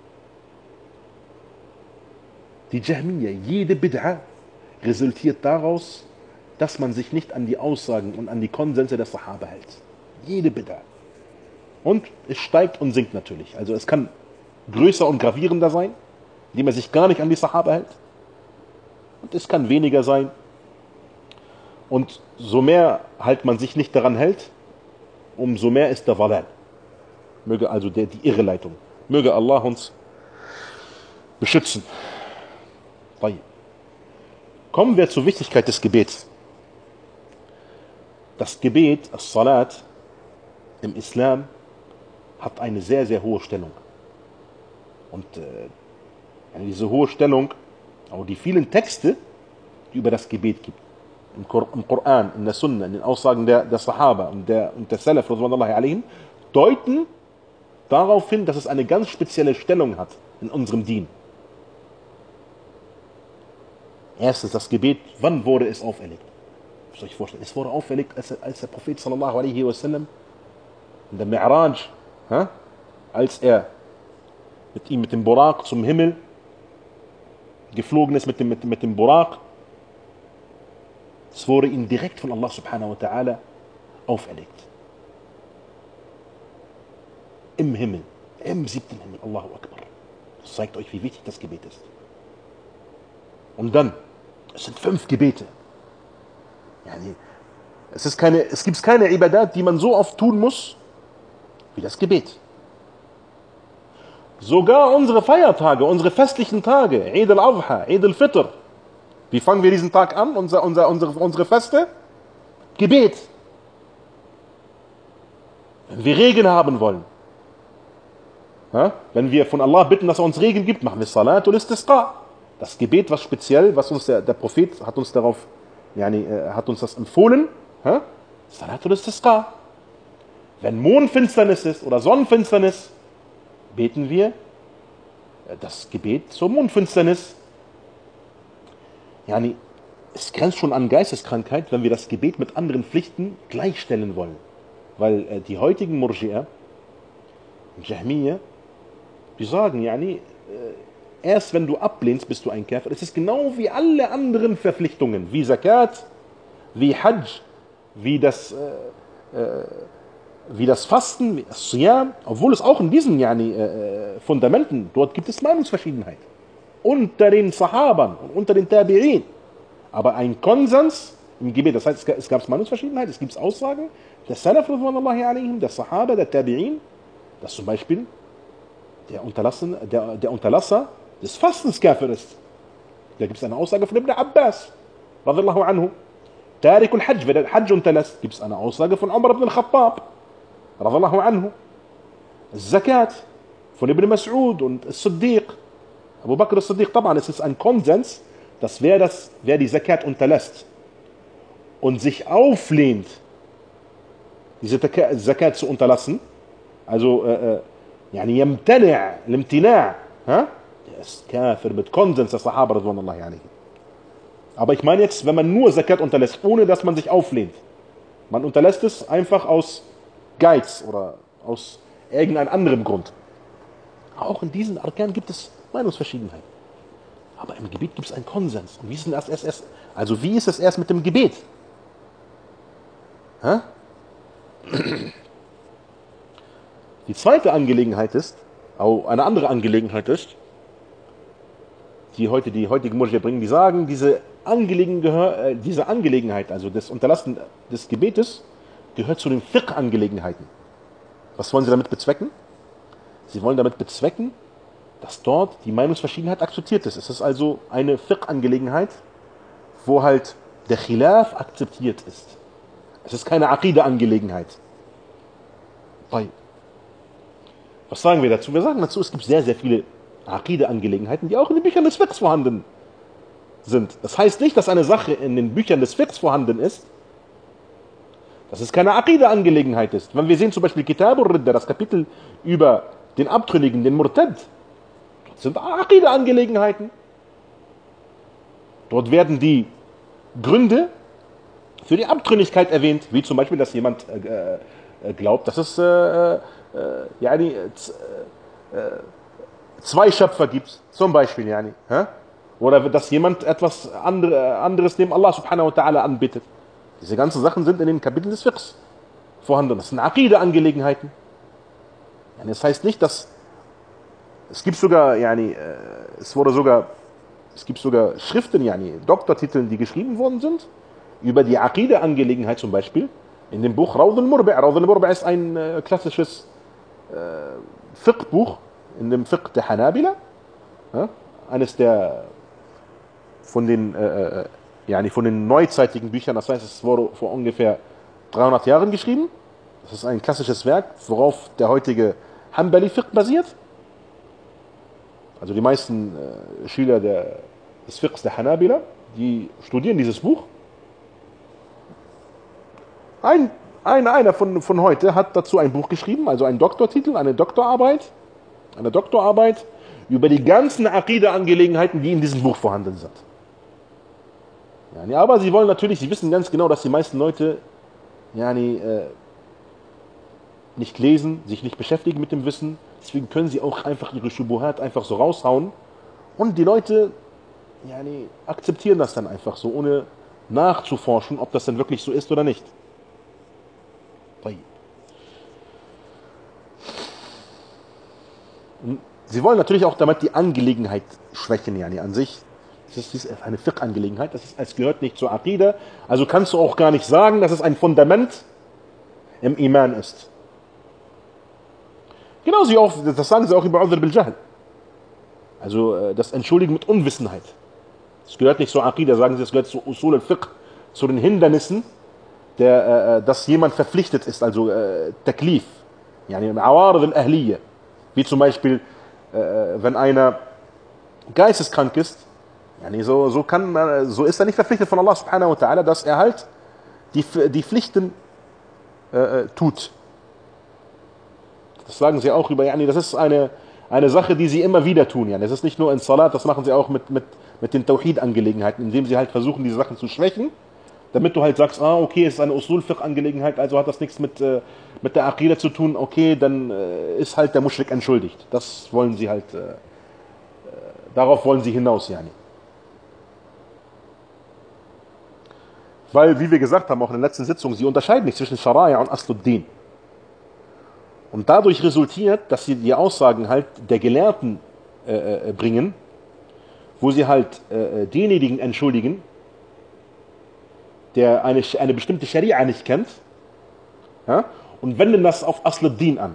Die Jahmiya, jede Bid'ah resultiert daraus, dass man sich nicht an die Aussagen und an die Konsense der Sahaba hält. Jede Bid'ah. Und es steigt und sinkt natürlich. Also es kann größer und gravierender sein, indem man sich gar nicht an die Sahaba hält. Und es kann weniger sein. Und so mehr halt man sich nicht daran hält, umso mehr ist der Walal. Möge also die Irreleitung. Möge Allah uns beschützen. Kommen wir zur Wichtigkeit des Gebets. Das Gebet, As-Salat, im Islam hat eine sehr, sehr hohe Stellung. Und diese hohe Stellung, auch die vielen Texte, die über das Gebet gibt, im Koran, in der Sunna, in den Aussagen der Sahaba und der Salaf, deuten darauf hin, dass es eine ganz spezielle Stellung hat in unserem Dien. Erstens das Gebet, wann wurde es auferlegt? Müsst ihr euch vorstellen, es wurde auferlegt, als der Prophet sallallahu alaihi wasallam in der Mi'raj, als er mit dem Buraq zum Himmel geflogen ist, mit dem Buraq. Es wurde ihm direkt von Allah subhanahu wa ta'ala auferlegt. Im Himmel, im 7. Himmel, Allahu Akbar. Das zeigt euch, wie wichtig das Gebet ist. Und dann, es sind 5 Gebete. Es gibt keine Ibadat, die man so oft tun muss, wie das Gebet. Sogar unsere Feiertage, unsere festlichen Tage, Eid al-Adha, Eid al-Fitr. Wie fangen wir diesen Tag an, unsere Feste? Gebet. Wenn wir Regen haben wollen, wenn wir von Allah bitten, dass er uns Regen gibt, machen wir Salat und Istisqa. Das Gebet, was speziell, was uns der Prophet hat uns darauf, hat uns das empfohlen, Salatul Istisqa. Wenn Mondfinsternis ist oder Sonnenfinsternis, beten wir das Gebet zur Mondfinsternis. Es grenzt schon an Geisteskrankheit, wenn wir das Gebet mit anderen Pflichten gleichstellen wollen. Weil die heutigen Murji'a, Jahmiyyah, die sagen, erst wenn du ablehnst, bist du ein Kafir. Es ist genau wie alle anderen Verpflichtungen, wie Zakat, wie Hajj, wie das Fasten, wie das Siyam, obwohl es auch in diesen Fundamenten, dort gibt es Meinungsverschiedenheit. Unter den Sahabern und unter den Tabi'in. Aber ein Konsens im Gebet, das heißt, es gab Meinungsverschiedenheit, es gibt Aussagen der Salaf, der Sahaba, der Tabi'in, dass zum Beispiel der Unterlasser des Fastens Kafir ist. Da gibt es eine Aussage von Ibn Abbas, radiyallahu anhu. Tariq al-Hajj, wer den Hajj unterlässt, gibt es eine Aussage von Umar ibn al-Khattab, radiyallahu anhu. Zakat von Ibn Mas'ud und Siddiq, Abu Bakr as-Siddiq. Es ist ein Konsens, dass wer die Zakat unterlässt und sich auflehnt, diese Zakat zu unterlassen, also يمتنع الامتناع, der ist Kafir mit Konsens der Sahaba radhiyallahu anhum. Aber ich meine jetzt, wenn man nur Zakat unterlässt, ohne dass man sich auflehnt, man unterlässt es einfach aus Geiz oder aus irgendeinem anderen Grund. Auch in diesen Arkan gibt es Meinungsverschiedenheit. Aber im Gebet gibt es einen Konsens. Und wie ist es erst mit dem Gebet? Die zweite Angelegenheit ist, auch eine andere Angelegenheit ist, die heutigen Murji'a bringen, die sagen, diese Angelegenheit, also das Unterlassen des Gebetes, gehört zu den Fiqh-Angelegenheiten. Was wollen sie damit bezwecken? Sie wollen damit bezwecken, dass dort die Meinungsverschiedenheit akzeptiert ist. Es ist also eine Fiqh-Angelegenheit, wo halt der Khilaf akzeptiert ist. Es ist keine Aqida-Angelegenheit. Was sagen wir dazu? Wir sagen dazu, es gibt sehr, sehr viele Aqida-Angelegenheiten, die auch in den Büchern des Fiqhs vorhanden sind. Das heißt nicht, dass eine Sache in den Büchern des Fiqhs vorhanden ist, dass es keine Aqida-Angelegenheit ist. Wenn wir sehen zum Beispiel Kitab al-Ridda, das Kapitel über den Abtrünnigen, den Murtad, dort sind Aqida-Angelegenheiten. Dort werden die Gründe für die Abtrünnigkeit erwähnt, wie zum Beispiel, dass jemand glaubt, dass es zwei Schöpfer gibt, zum Beispiel, oder dass jemand etwas anderes neben Allah subhanahu wa ta'ala anbetet. Diese ganzen Sachen sind in den Kapiteln des Fiqhs vorhanden. Das sind Aqida-Angelegenheiten. Das heißt nicht, dass es gibt sogar, es gibt sogar Schriften, Doktortiteln, die geschrieben worden sind über die Aqida-Angelegenheit, zum Beispiel in dem Buch Rawd al-Murbi'. Rawd al-Murbi' ist ein klassisches Fiqh-Buch in dem Fiqh der Hanabila, eines der von den neuzeitigen Büchern, das heißt, es wurde vor ungefähr 300 Jahren geschrieben. Das ist ein klassisches Werk, worauf der heutige Hanbali-Fiqh basiert. Also die meisten Schüler des Fiqhs der Hanabila, die studieren dieses Buch. Einer von heute hat dazu ein Buch geschrieben, also einen Doktortitel, eine Doktorarbeit über die ganzen Aqida-Angelegenheiten, die in diesem Buch vorhanden sind. Aber sie wissen ganz genau, dass die meisten Leute nicht lesen, sich nicht beschäftigen mit dem Wissen. Deswegen können sie auch einfach ihre Shubuhat einfach so raushauen. Und die Leute akzeptieren das dann einfach so, ohne nachzuforschen, ob das denn wirklich so ist oder nicht. Sie wollen natürlich auch damit die Angelegenheit schwächen, an sich. Das ist eine Fiqh-Angelegenheit, es gehört nicht zur Aqida. Also kannst du auch gar nicht sagen, dass es ein Fundament im Iman ist. Genauso auch, das sagen sie auch über Udhr bil Jahl. Also das Entschuldigen mit Unwissenheit. Das gehört nicht zur Aqida, sagen sie, das gehört zu Usul al-Fiqh, zu den Hindernissen, dass jemand verpflichtet ist, also Taklif, Awarid al-Ahliyya. Wie zum Beispiel, wenn einer geisteskrank ist Yani so ist er nicht verpflichtet von Allah subhanahu wa ta'ala, dass er halt die Pflichten tut. Das sagen sie auch über, yani, das ist eine Sache, die sie immer wieder tun. Yani. Das ist nicht nur in Salat, das machen sie auch mit den Tawhid-Angelegenheiten, indem sie halt versuchen, diese Sachen zu schwächen, damit du halt sagst, okay, es ist eine Usul-Fiqh-Angelegenheit, also hat das nichts mit der Aqida zu tun, okay, dann ist halt der Muschrik entschuldigt. Das wollen sie halt, darauf wollen sie hinaus, yani. Weil, wie wir gesagt haben, auch in der letzten Sitzung, sie unterscheiden nicht zwischen Scharia und Asluddin. Und dadurch resultiert, dass sie die Aussagen halt der Gelehrten bringen, wo sie halt denjenigen entschuldigen, der eine bestimmte Scharia nicht kennt, ja, und wenden das auf Asluddin an.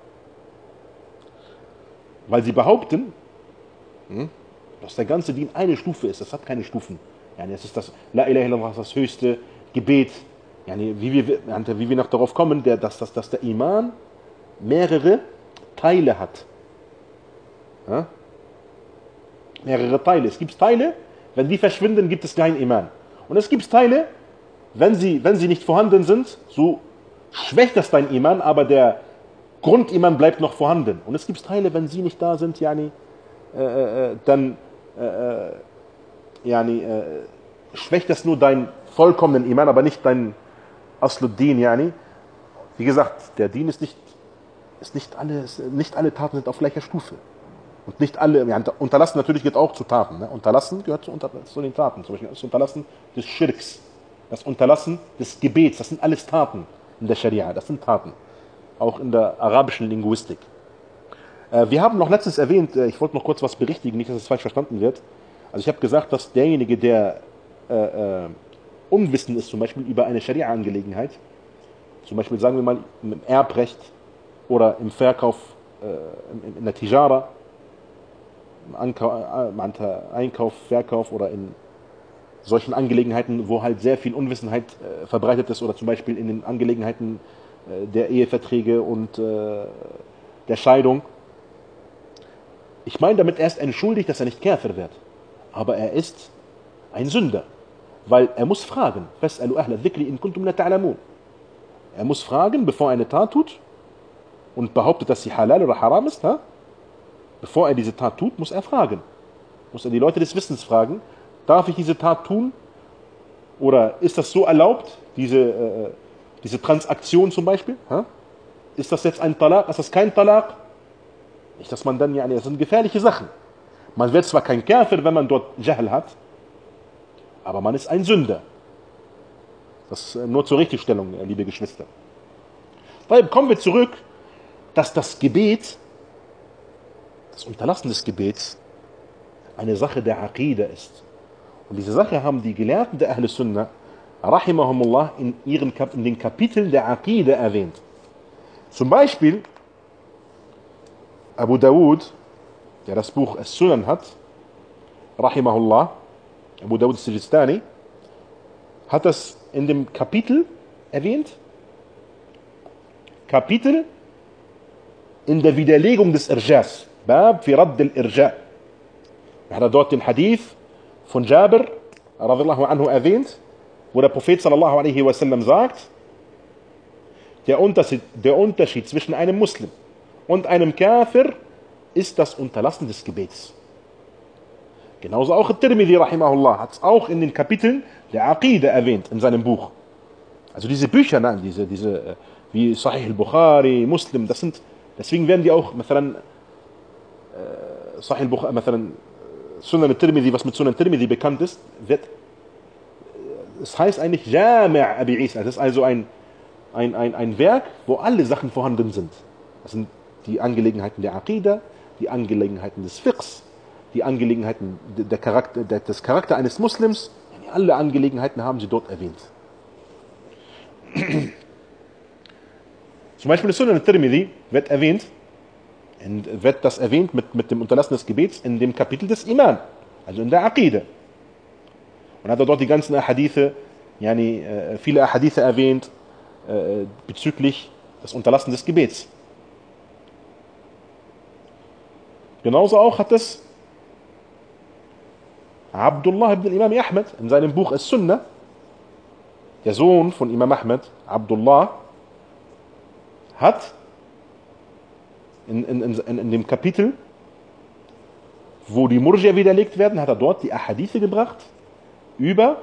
Weil sie behaupten, dass der ganze Dien eine Stufe ist, das hat keine Stufen. Yani es ist das La ilaha illallah, das höchste Gebet. Yani wie wir noch darauf kommen, dass der Iman mehrere Teile hat. Ja? Mehrere Teile. Es gibt Teile, wenn die verschwinden, gibt es keinen Iman. Und es gibt Teile, wenn sie nicht vorhanden sind, so schwächt das dein Iman, aber der Grundiman bleibt noch vorhanden. Und es gibt Teile, wenn sie nicht da sind, yani, dann schwächt das nur deinen vollkommenen Iman, aber nicht dein Asluddin, yani. Wie gesagt, der Dien ist nicht alle Taten sind auf gleicher Stufe. Und nicht alle, ja, Unterlassen natürlich geht auch zu Taten. Ne? Unterlassen gehört zu den Taten. Zum Beispiel das Unterlassen des Schirks, das Unterlassen des Gebets, das sind alles Taten in der Scharia, das sind Taten. Auch in der arabischen Linguistik. Wir haben noch letztens erwähnt, ich wollte noch kurz was berichtigen, nicht, dass es falsch verstanden wird. Also ich habe gesagt, dass derjenige, der unwissend ist, zum Beispiel über eine Scharia-Angelegenheit, zum Beispiel sagen wir mal im Erbrecht oder im Verkauf, in der Tijara, Einkauf, Verkauf oder in solchen Angelegenheiten, wo halt sehr viel Unwissenheit verbreitet ist, oder zum Beispiel in den Angelegenheiten der Eheverträge und der Scheidung. Ich meine damit, er ist entschuldigt, dass er nicht Kafir wird. Aber er ist ein Sünder. Weil er muss fragen. Fas'alu ahla dhikri in kuntum la ta'lamun. Er muss fragen, bevor er eine Tat tut und behauptet, dass sie halal oder haram ist. Bevor er diese Tat tut, muss er fragen. Muss er die Leute des Wissens fragen, darf ich diese Tat tun? Oder ist das so erlaubt, diese Transaktion zum Beispiel? Ist das jetzt ein Talaq? Ist das kein Talaq? Nicht, dass man dann, das sind gefährliche Sachen. Man wird zwar kein Kafir, wenn man dort Jahl hat, aber man ist ein Sünder. Das nur zur Richtigstellung, liebe Geschwister. Weil kommen wir zurück, dass das Gebet, das Unterlassen des Gebets, eine Sache der Aqida ist. Und diese Sache haben die Gelehrten der Ahl Sunnah, rahimahumullah, in den Kapiteln der Aqida erwähnt. Zum Beispiel Abu Dawud, der das Buch As-Sunan hat, rahimahullah, Abu Dawud al-Sijistani, hat das in dem Kapitel erwähnt. Kapitel in der Widerlegung des Irjas. Bab fi Radd al-Irja. Er hat dort den Hadith von Jabir, radhiyallahu anhu, erwähnt, wo der Prophet sallallahu alaihi wasallam sagt, der Unterschied zwischen einem Muslim und einem Kafir ist das Unterlassen des Gebets. Genauso auch At-Tirmidhi rahimahullah hat es auch in den Kapiteln der Aqida erwähnt in seinem Buch. Also diese Bücher, diese wie Sahih al-Bukhari, Muslim, deswegen werden die auch, Sahih al-Bukhari, Sunan al-Tirmidhi, was mit Sunan al-Tirmidhi bekannt ist, es heißt eigentlich Jami' Abi Isa. Das ist also ein Werk, wo alle Sachen vorhanden sind. Das sind die Angelegenheiten der Aqida, die Angelegenheiten des Fiqhs, die Angelegenheiten des Charakter eines Muslims. Alle Angelegenheiten haben sie dort erwähnt. Zum Beispiel Sunan al-Tirmidhi wird das erwähnt mit dem Unterlassen des Gebets in dem Kapitel des Iman, also in der Aqida. Und hat er dort die ganzen Ahadithe, viele Ahadithe erwähnt bezüglich des Unterlassen des Gebets. Genauso auch hat Abdullah ibn Imam Ahmed in seinem Buch As-Sunnah, der Sohn von Imam Ahmed, Abdullah, hat in dem Kapitel, wo die Murji'a widerlegt werden, hat er dort die Ahadithe gebracht über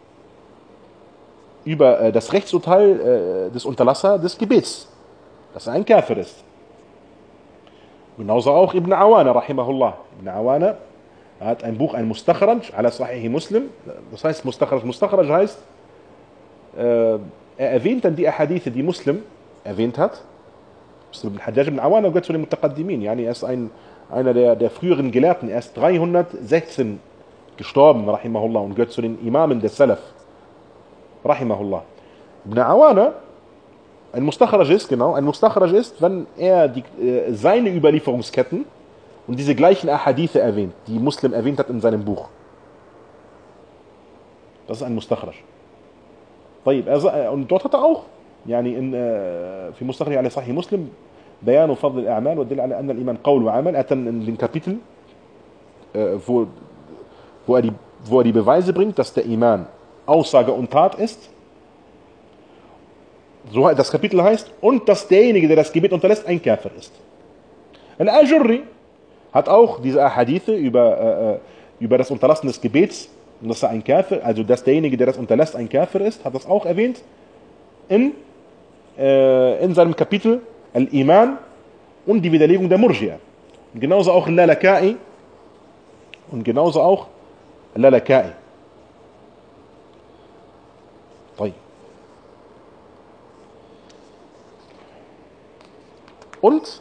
das Rechtsurteil des Unterlasser des Gebets, dass er ein Kafir ist. Genauso auch Ibn Awana, rahimahullah. Ibn Awana hat ein Buch, ein Mustakhraj, ala Sahih Muslim. Das heißt Mustakhraj. Mustakhraj heißt, er erwähnt dann die Ahadithe, die Muslim erwähnt hat. Muslim Hajjaj ibn Awana gehört zu den Mutaqaddimin. Yani er ist einer der früheren Gelehrten. Er ist 316 gestorben, rahimahullah, und gehört zu den Imamen des Salaf, rahimahullah. Ibn Awana, ein Mustakhraj ist, wenn er seine Überlieferungsketten und diese gleichen Ahadithe erwähnt, die Muslim erwähnt hat in seinem Buch. Das ist ein Mustakhraj. Und dort hat er auch, في مستخرج على صحيح مسلم بيان فضل الأعمال والدليل على أن الإيمان قول وعمل. Er hat dann in den Kapitel, wo er die Beweise bringt, dass der Iman Aussage und Tat ist. So das Kapitel heißt, und dass derjenige, der das Gebet unterlässt, ein Kafir ist. Al-Ajurri hat auch diese Ahadithe über das Unterlassen des Gebets, und dass er ein Kafir, also dass derjenige, der das unterlässt, ein Kafir ist, hat das auch erwähnt in seinem Kapitel Al-Iman und die Widerlegung der Murji'a. Und genauso auch Al-Lalaka'i. Und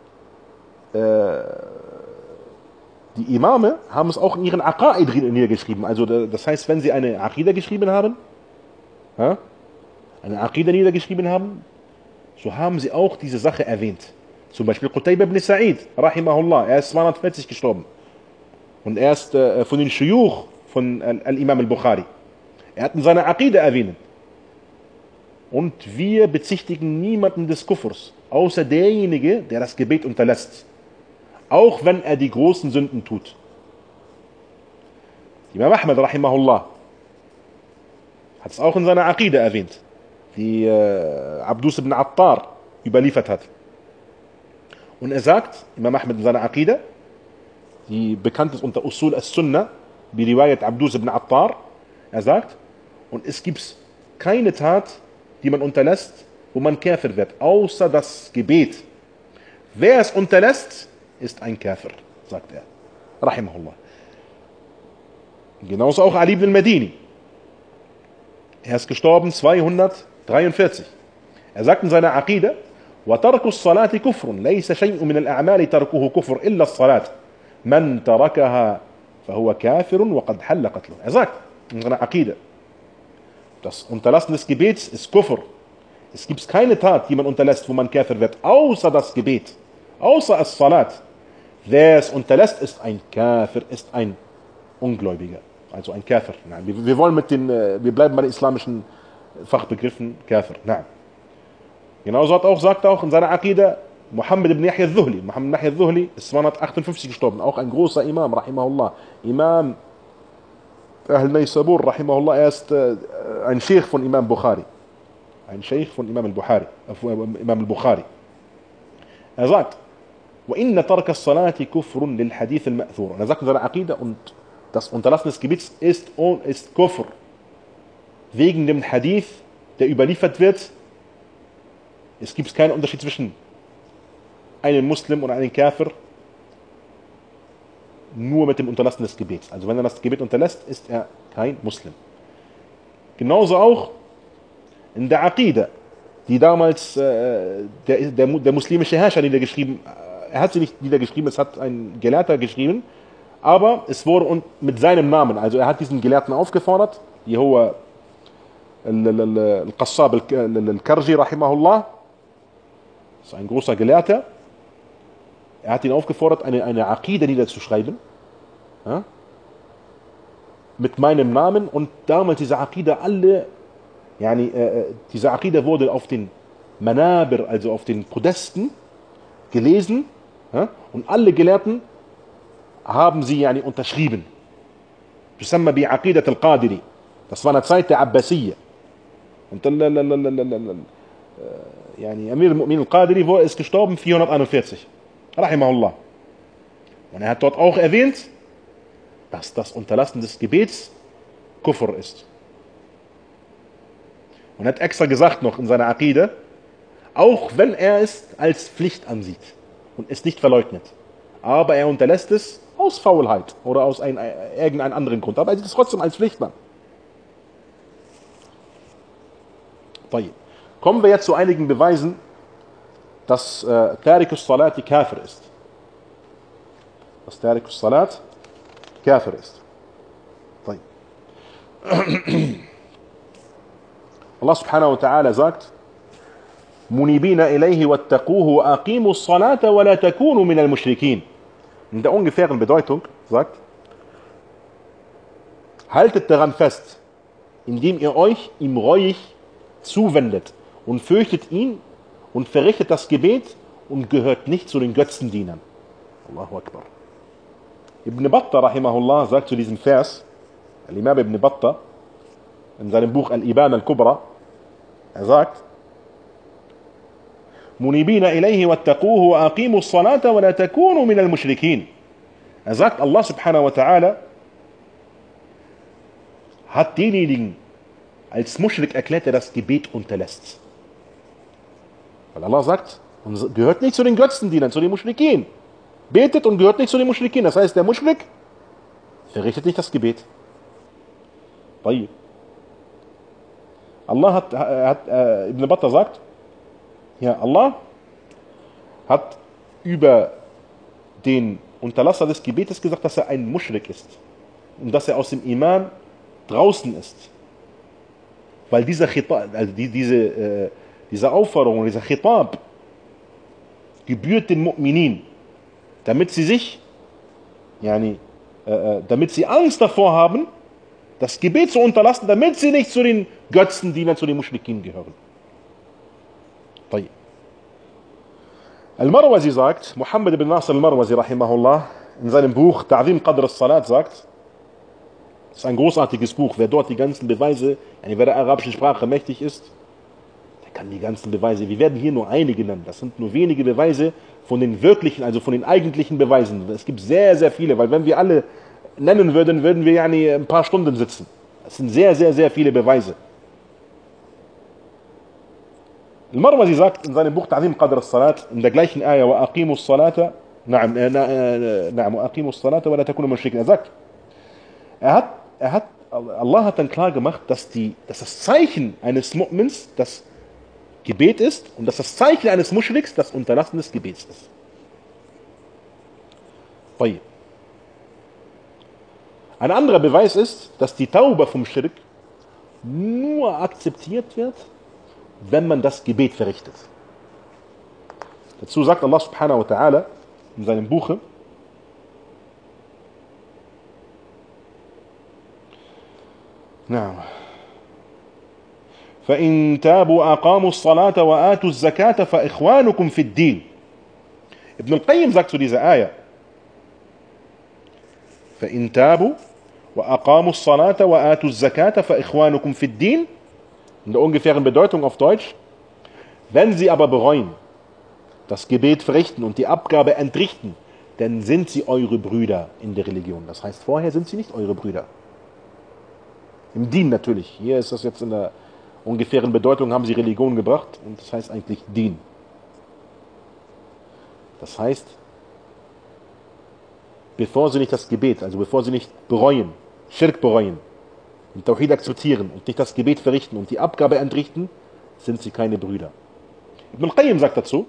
die Imame haben es auch in ihren Aqa'id niedergeschrieben. Also das heißt, wenn sie eine Aqidah geschrieben haben, so haben sie auch diese Sache erwähnt. Zum Beispiel Qutayba ibn Sa'id, rahimahullah, er ist 240 gestorben. Und er ist von den Shuyukh von Al-Imam al-Bukhari. Er hat in seiner Aqidah erwähnt. Und wir bezichtigen niemanden des Kufrs, außer derjenige, der das Gebet unterlässt. Auch wenn er die großen Sünden tut. Imam Ahmed, rahimahullah, hat es auch in seiner Aqidah erwähnt, die Abdus ibn Attar überliefert hat. Und er sagt, Imam Ahmed in seiner Aqidah, die bekannt ist unter Usul as-Sunnah, bi Riwayat Abdus ibn Attar, er sagt, und es gibt keine Tat, die man unterlässt, wo man Kafir wird, außer das Gebet. Wer es unterlässt, ist ein Kafir, sagt er, rahimahullah. Genauso auch Ali ibn al-Madini. Er ist gestorben 243. Er sagt in seiner Aqidah, وَتَرْكُ الصَّلَاةِ كُفْرٌ لَيْسَ شَيْءٌ مِنَ الْأَعْمَالِ تَرْكُهُ كُفْرٌ إِلَّا الصَّلَاةِ مَنْ تَرَكَهَا فَهُوَ كَافِرٌ وَقَدْ حَلَّ قَتْلُهُ. Er sagt in seiner Aqidah, das Unterlassen des Gebets ist Kufr. Es gibt keine Tat, die man unterlässt, wo man Kafir wird, außer das Gebet, außer as-Salat. Wer es unterlässt, ist ein Kafir, ist ein Ungläubiger, also ein Kafir. Nein, wir bleiben bei den islamischen Fachbegriffen Kafir. Nein. Genauso sagt er auch in seiner Aqidah Muhammad ibn Yahya al-Dhuhli. Muhammad ibn Yahya al-Dhuhli ist 258 gestorben, auch ein großer Imam, rahimahullah. Imam Ahl-Naysabur, rahimahullah, er ist ein Sheikh von Imam Bukhari. Imam al-Bukhari. Er sagt, وَإِنَّ تَرْكَ الصَّلَاةِ كُفْرٌ لِلْحَدِيثِ الْمَأْثُورِ. Und er sagt in seiner Aqidah, und das Unterlassen des Gebets ist Kufr. Wegen dem Hadith, der überliefert wird, es gibt keinen Unterschied zwischen einem Muslim und einem Kafir, nur mit dem Unterlassen des Gebets. Also wenn er das Gebet unterlässt, ist er kein Muslim. Genauso auch in der Aqidah, die damals der muslimische Herrscher niedergeschrieben, er hat sie nicht niedergeschrieben, es hat ein Gelehrter geschrieben, aber es wurde mit seinem Namen, also er hat diesen Gelehrten aufgefordert, die hohe Al-Qassab al-Karji, rahimahullah, das ist ein großer Gelehrter, er hat ihn aufgefordert, eine Aqidah niederzuschreiben, ja, mit meinem Namen, und damals diese Aqidah diese Aqidah wurde auf den Manabir, also auf den Podesten gelesen, ja, und alle Gelehrten haben sie unterschrieben. تسمى بعقيدة القادري. Das war in der Zeit der Abbasiyya. Und يعني Amir al-Mu'min al-Qadiri ist gestorben 441. Rahimahullah. Und er hat dort auch erwähnt, dass das Unterlassen des Gebets Kufr ist. Und er hat extra gesagt noch in seiner Aqide, auch wenn er es als Pflicht ansieht und es nicht verleugnet. Aber er unterlässt es aus Faulheit oder aus irgendeinem anderen Grund. Aber er sieht es trotzdem als Pflicht an. Kommen wir jetzt zu einigen Beweisen, dass Tarikus Salat Kafir ist. Dass Tarikus Salat Kafir ist. Allah subhanahu wa ta'ala sagt, Munibina ilayhi wattaquhu wa aqimu as-salata wa la takunu min al-mushrikin. In der ungefähren Bedeutung sagt, haltet daran fest, indem ihr euch ihm reuig zuwendet und fürchtet ihn und verrichtet das Gebet und gehört nicht zu den Götzendienern. Allahu Akbar. Ibn Battah rahimahullah sagt zu diesem Vers, Al-Imam Ibn Battah, in seinem Buch Al-Ibana al-Kubra, er sagt, Munibina ilayhi wattaquhu wa aqimu as-salata wa la takunu min al-mushrikin. Er sagt, Allah subhanahu wa ta'ala hat denjenigen als Muschrik erklärt, der das Gebet unterlässt. Weil Allah sagt, gehört nicht zu den Götzendienern, zu den Muschrikin. Betet und gehört nicht zu den Muschrikin. Das heißt, der Muschrik verrichtet nicht das Gebet. Allah Ibn Battah sagt, ja, Allah hat über den Unterlasser des Gebetes gesagt, dass er ein Muschrik ist und dass er aus dem Iman draußen ist. Weil diese Aufforderung, dieser Khitab gebührt den Mu'minin, damit sie sich, damit sie Angst davor haben, das Gebet zu unterlassen, damit sie nicht zu den Götzendienern, zu den Muschrikin gehören. Al-Marwazi sagt, Muhammad ibn Nasr al-Marwazi rahimahullah, in seinem Buch Ta'zim Qadr al-Salat sagt, das ist ein großartiges Buch, wer dort die ganzen Beweise, wer der arabischen Sprache mächtig ist, der kann die ganzen Beweise, wir werden hier nur einige nennen, das sind nur wenige Beweise von den wirklichen, also von den eigentlichen Beweisen. Es gibt sehr, sehr viele, weil wenn wir alle nennen würden, würden wir ein paar Stunden sitzen. Das sind sehr, sehr, sehr viele Beweise. Al-Marwazi sagt in seinem Buch Ta'zim Qadr al-Salat, in der gleichen Ayah, wa aqimu as-salata, wa aqimu as-salata wa la takunu mushrikin. Er sagt, Allah hat dann klar gemacht, dass das Zeichen eines Mu'mins das Gebet ist und dass das Zeichen eines Muschriks das Unterlassen des Gebets ist. Ein anderer Beweis ist, dass die Tauba vom Schirk nur akzeptiert wird, wenn man das Gebet verrichtet. Dazu sagt Allah subhanahu wa ta'ala in seinem Buche, فإن تابوا أقاموا الصلاة وآتوا الزكاة فإخوانكم في الدين. Ibn al-Qayyim sagt zu dieser Ayah, فإن تابوا وأقاموا الصلاة وآتوا الزكاة فإخوانكم في الدين. In der ungefähren Bedeutung auf Deutsch, wenn sie aber bereuen, das Gebet verrichten und die Abgabe entrichten, dann sind sie eure Brüder in der Religion. Das heißt, vorher sind sie nicht eure Brüder. Im Dien natürlich. Hier ist das jetzt in der ungefähren Bedeutung, haben sie Religion gebracht und das heißt eigentlich Dien. Das heißt, bevor sie nicht das Gebet, also bevor sie nicht bereuen, Schirk bereuen, und Tawhid akzeptieren und nicht das Gebet verrichten und die Abgabe entrichten, sind sie keine Brüder. Ibn al-Qayyim sagt dazu,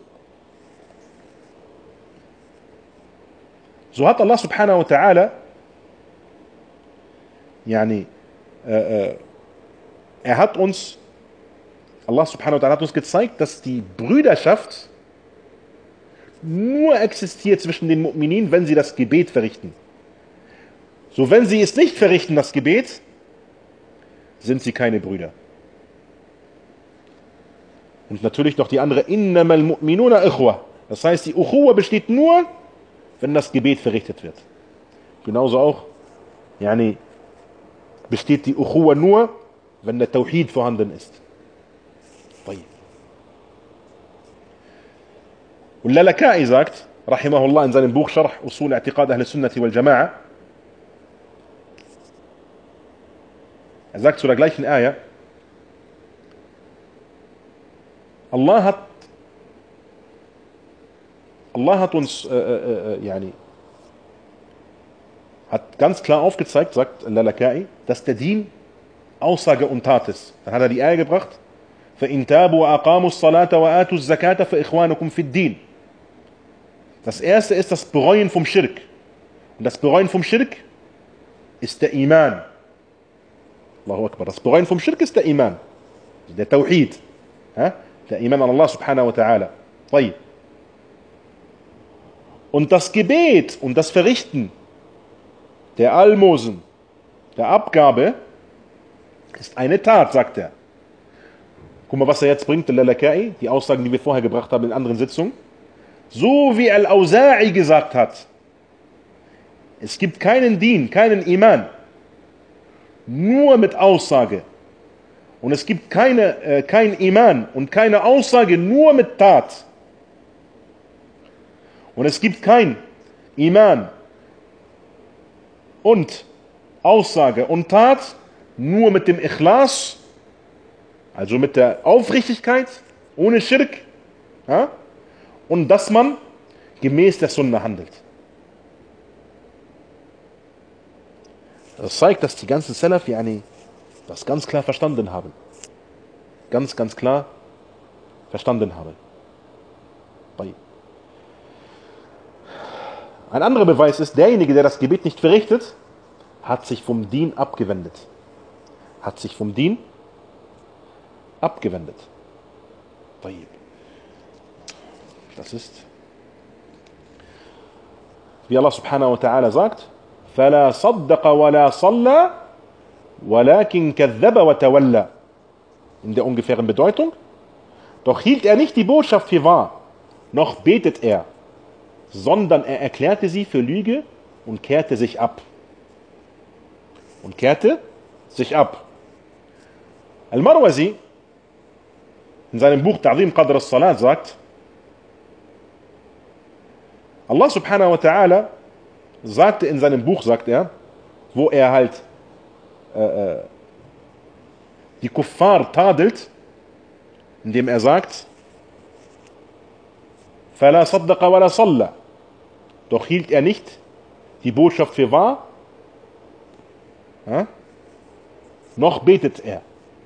so hat Allah subhanahu wa ta'ala Allah subhanahu wa ta'ala hat uns gezeigt, dass die Brüderschaft nur existiert zwischen den Mu'minin, wenn sie das Gebet verrichten. So, wenn sie es nicht verrichten, das Gebet, sind sie keine Brüder. Und natürlich noch die andere, innamal mu'minuna ikhwa. Das heißt, die Ukhuwa besteht nur, wenn das Gebet verrichtet wird. Genauso auch, besteht die Ukhuwa nur, wenn der Tawhid vorhanden ist. Und Lalaka'i sagt, rahimahullah, in seinem Buch Sharh Usul I'tiqad Ahl Sunnati wal Jama'a, er sagt zu der gleichen Ayah, Allah hat uns hat ganz klar aufgezeigt, sagt Lalaka'i, dass der Dien Aussage und Tat ist. Dann hat er die Ayah gebracht, فَإِن تَابُوا وَأَقَامُوا الصَّلَاةَ وَآتُوا الزَّكَاةَ فَإِخْوَانُكُمْ فِي الدِّينِ. Das erste ist das Bereuen vom Schirk. Und das Bereuen vom Schirk ist der Iman. Allahu Akbar. Das Bereuen vom Schirk ist der Iman. Der Tawhid. Der Iman an Allah subhanahu wa ta'ala. Und das Gebet und das Verrichten der Almosen, der Abgabe, ist eine Tat, sagt er. Guck mal, was er jetzt bringt, der Lalaka'i, die Aussagen, die wir vorher gebracht haben in anderen Sitzungen. So wie Al-Auza'i gesagt hat, es gibt keinen Dien, keinen Iman, nur mit Aussage. Und es gibt kein Iman und keine Aussage nur mit Tat. Und es gibt kein Iman und Aussage und Tat nur mit dem Ikhlas, also mit der Aufrichtigkeit, ohne Schirk, und dass man gemäß der Sunna handelt. Das zeigt, dass die ganzen Salaf das ganz klar verstanden haben. Ganz, ganz klar verstanden haben. Ein anderer Beweis ist, derjenige, der das Gebet nicht verrichtet, hat sich vom Dien abgewendet. Hat sich vom Dien abgewendet. Das ist, wie Allah subhanahu wa ta'ala sagt, فَلَا صَدَّقَ وَلَا صَلَّى وَلَكِنْ كَذَّبَ وَتَوَلَّى. In der ungefähren Bedeutung. Doch hielt er nicht die Botschaft für wahr, noch betet er, sondern er erklärte sie für Lüge und kehrte sich ab. Und kehrte sich ab. Al-Marwazi in seinem Buch Ta'zim Qadr as-Salat sagt, Allah subhanahu wa ta'ala sagte in seinem Buch, sagt er, wo er halt die Kuffar tadelt, indem er sagt, فَلَا صَدَّقَ وَلَا صَلَّى. Doch hielt er nicht die Botschaft für wahr, noch betet er.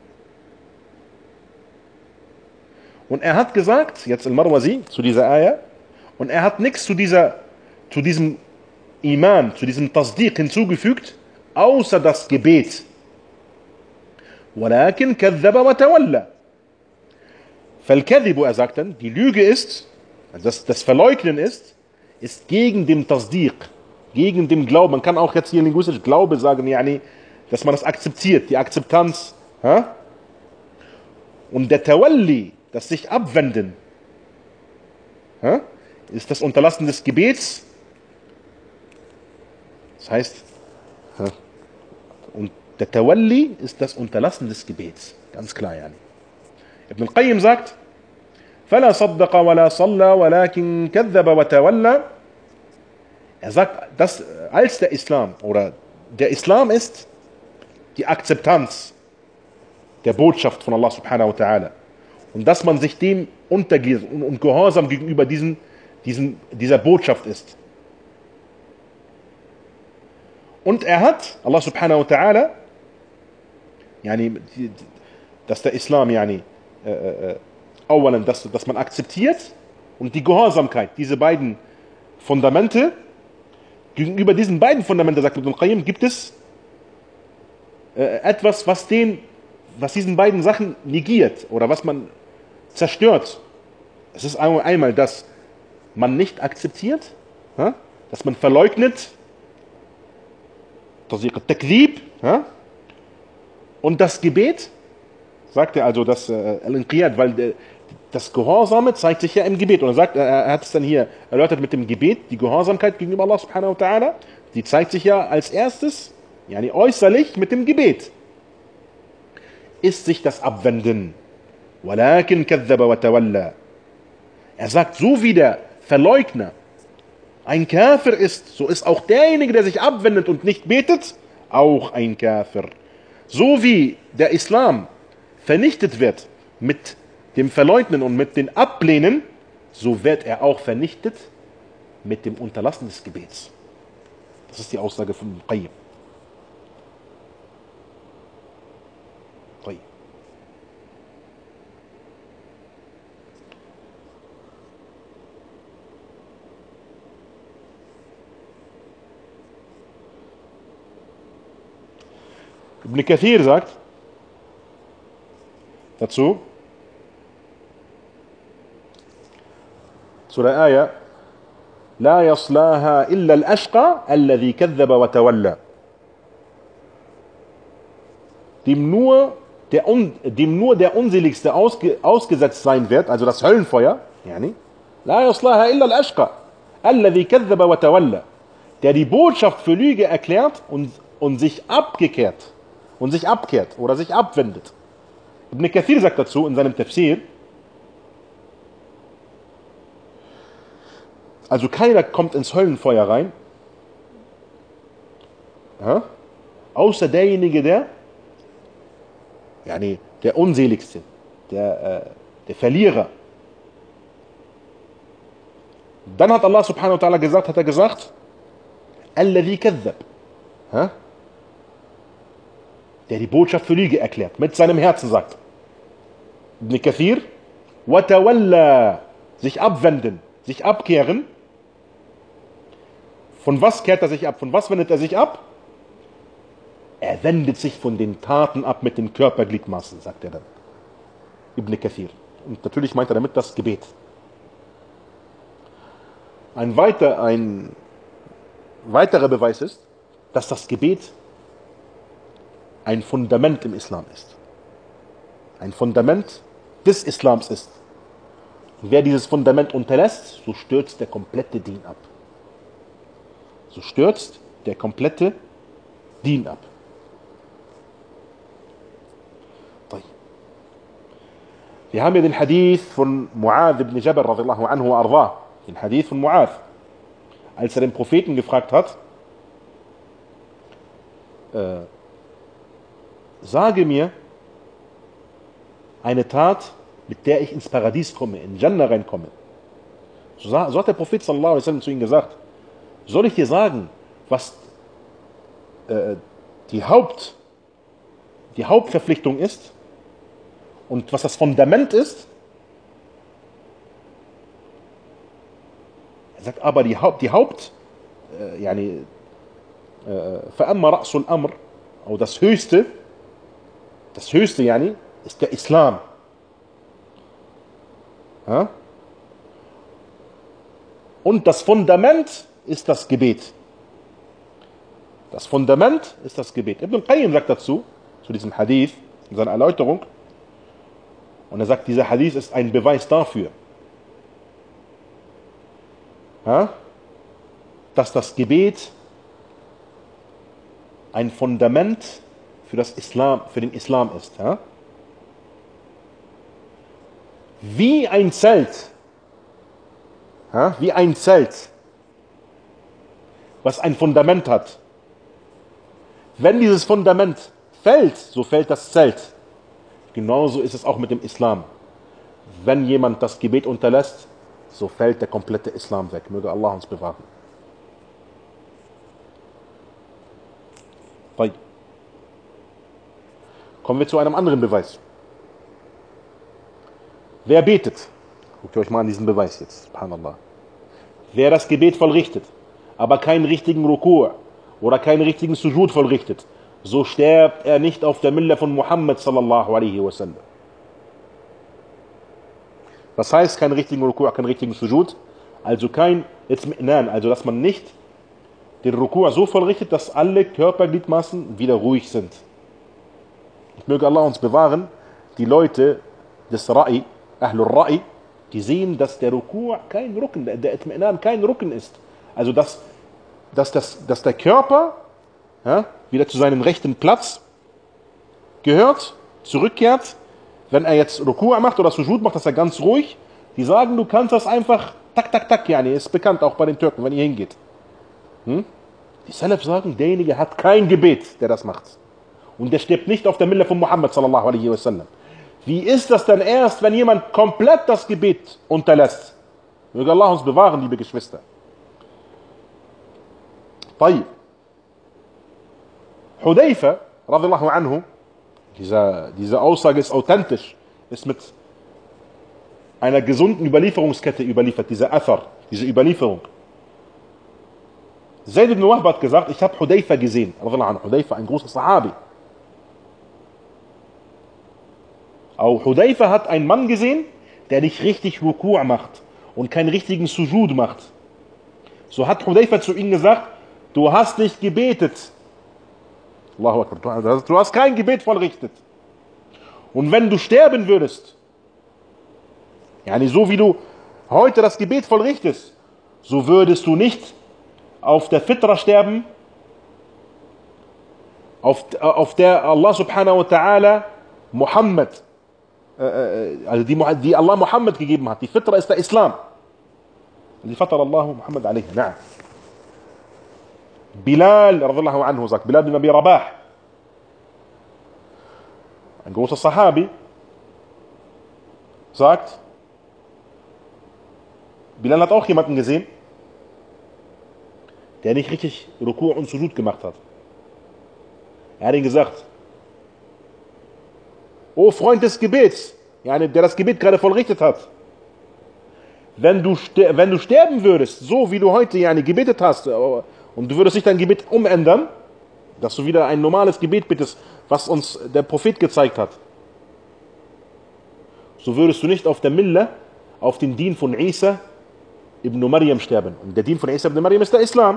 Und er hat gesagt, jetzt Al-Marwazi, zu dieser Ayah, und er hat nichts zu diesem Iman, zu diesem Tasdiq hinzugefügt, außer das Gebet. وَلَكِنْ كَذَّبَ وَتَوَلَّى. فَالْكَذِبُ, er sagt dann, die Lüge ist, also das Verleugnen ist gegen den Tasdiq, gegen den Glauben. Man kann auch jetzt hier linguistisch Glaube sagen, dass man das akzeptiert, die Akzeptanz. Und der Tawalli, das sich abwenden, ist das Unterlassen des Gebets. Das heißt, und der Tawalli ist das Unterlassen des Gebets. Ganz klar, Ibn al-Qayyim sagt, فَلَا صَدَّقَ وَلَا صَلَّى وَلَكِنْ كَذَّبَ وَتَوَلَّى. Er sagt, dass als der Islam, oder der Islam ist die Akzeptanz der Botschaft von Allah subhanahu wa ta'ala. Und dass man sich dem untergeht und gehorsam gegenüber dieser Botschaft ist. Und er hat, Allah subhanahu wa ta'ala, dass der Islam, dass man akzeptiert und die Gehorsamkeit, diese beiden Fundamente, gegenüber diesen beiden Fundamenten, sagt Ibn al-Qayyim, gibt es etwas, was diesen beiden Sachen negiert oder was man zerstört. Es ist einmal, dass man nicht akzeptiert, dass man verleugnet, Takdhib, und das Gebet, sagt er also, das Al-Inqiyad, weil das Gehorsame zeigt sich ja im Gebet. Und er hat es dann hier erläutert mit dem Gebet, die Gehorsamkeit gegenüber Allah subhanahu wa ta'ala, die zeigt sich ja als erstes yani äußerlich mit dem Gebet, ist sich das Abwenden. وَلَكِنْ كَذَّبَ وَتَوَلَّى. Er sagt, so wie der Verleugner ein Kafir ist, so ist auch derjenige, der sich abwendet und nicht betet, auch ein Kafir. So wie der Islam vernichtet wird mit dem Verleugnen und mit dem Ablehnen, so wird er auch vernichtet mit dem Unterlassen des Gebets. Das ist die Aussage von Qayyim. Ibn Kathir sagt dazu, zu der Ayah, لا يصلاها إلا الأشقى الذي كذب وتولى. Dem nur der Unseligste ausgesetzt sein wird, also das Höllenfeuer, yani, لا يصلاها إلا الأشقى الذي كذب وتولى, der die Botschaft für Lüge erklärt und sich abkehrt oder sich abwendet. Ibn Kathir sagt dazu in seinem Tafsir, also keiner kommt ins Höllenfeuer rein, außer derjenige, der Unseligste, der Verlierer. Dann hat Allah subhanahu wa ta'ala gesagt, alladhi kadhab, der die Botschaft für Lüge erklärt, mit seinem Herzen sagt. Ibn Kathir, watawalla, sich abwenden, sich abkehren. Von was kehrt er sich ab? Von was wendet er sich ab? Er wendet sich von den Taten ab mit den Körpergliedmaßen, sagt er dann. Ibn Kathir. Und natürlich meint er damit das Gebet. Ein weiterer Beweis ist, dass das Gebet ein Fundament im Islam ist. Ein Fundament des Islams ist. Und wer dieses Fundament unterlässt, so stürzt der komplette Dien ab. So stürzt der komplette Dien ab. Wir haben hier den Hadith von Mu'adh ibn Jabal radiyallahu anhu wa ardah. Den Hadith von Mu'adh. Als er den Propheten gefragt hat, sage mir eine Tat, mit der ich ins Paradies komme, in Jannah reinkomme. So hat der Prophet sallallahu alaihi wasallam zu ihm gesagt, soll ich dir sagen, was die Hauptverpflichtung ist und was das Fundament ist? Er sagt aber die Haupt فأما رأس الأمر, oder das Höchste ist der Islam. Und das Fundament ist das Gebet. Das Fundament ist das Gebet. Ibn Qayyim sagt dazu, zu diesem Hadith, in seiner Erläuterung, und er sagt, dieser Hadith ist ein Beweis dafür, dass das Gebet ein Fundament für den Islam ist. Wie ein Zelt, was ein Fundament hat. Wenn dieses Fundament fällt, so fällt das Zelt. Genauso ist es auch mit dem Islam. Wenn jemand das Gebet unterlässt, so fällt der komplette Islam weg. Möge Allah uns bewahren. Kommen wir zu einem anderen Beweis. Wer betet? Guckt euch mal an diesen Beweis jetzt. Subhanallah. Wer das Gebet vollrichtet, aber keinen richtigen Ruku' oder keinen richtigen Sujud vollrichtet, so stirbt er nicht auf der Milla von Muhammad sallallahu alaihi wasallam. Was heißt keinen richtigen Ruku', keinen richtigen Sujud? Also also dass man nicht den Ruku' so vollrichtet, dass alle Körpergliedmaßen wieder ruhig sind. Ich möge Allah uns bewahren, die Leute des Ra'i, Ahlul Ra'i, die sehen, dass der Ruku' kein Rücken, der Itminan kein Rücken ist. Also dass der Körper ja, wieder zu seinem rechten Platz gehört, zurückkehrt. Wenn er jetzt Ruku' macht oder Sujud macht, ist er ganz ruhig. Die sagen, du kannst das einfach tak, tak, tak, yani, ist bekannt auch bei den Türken, wenn ihr hingeht. Die Salaf sagen, derjenige hat kein Gebet, der das macht. Und der stirbt nicht auf der Mille von Muhammad sallallahu alaihi wasallam. Wie ist das denn erst, wenn jemand komplett das Gebet unterlässt? Möge Allah uns bewahren, liebe Geschwister. طيب. Hudayfa, radiyallahu anhu, diese Aussage ist authentisch, ist mit einer gesunden Überlieferungskette überliefert, dieser Athar, diese Überlieferung. Zayd ibn Wahb hat gesagt, ich habe Hudayfa gesehen, radiyallahu anhu, Hudayfa, ein großer Sahabi. Auch Hudayfa hat einen Mann gesehen, der nicht richtig Ruku' macht und keinen richtigen Sujud macht. So hat Hudayfa zu ihm gesagt, du hast nicht gebetet. Allahu Akbar, du hast kein Gebet vollrichtet. Und wenn du sterben würdest, yani so wie du heute das Gebet vollrichtest, so würdest du nicht auf der Fitra sterben, auf der Allah subhanahu wa ta'ala Muhammad, also die Allah Muhammad gegeben hat. Die Fitra ist der Islam. Die Fatra Allah Muhammad alaihi. Na'am. Bilal radhiyallahu anhu sagt, Bilal bin Abi Rabah, ein großer Sahabi, sagt, Bilal hat auch jemanden gesehen, der nicht richtig Ruku' und Sujud gemacht hat. Er hat ihm gesagt, O Freund des Gebets, der das Gebet gerade vollrichtet hat, wenn du sterben würdest, so wie du heute gebetet hast, und du würdest nicht dein Gebet umändern, dass du wieder ein normales Gebet bittest, was uns der Prophet gezeigt hat, so würdest du nicht auf der Mille, auf den Dien von Isa ibn Maryam sterben. Und der Dien von Isa ibn Maryam ist der Islam.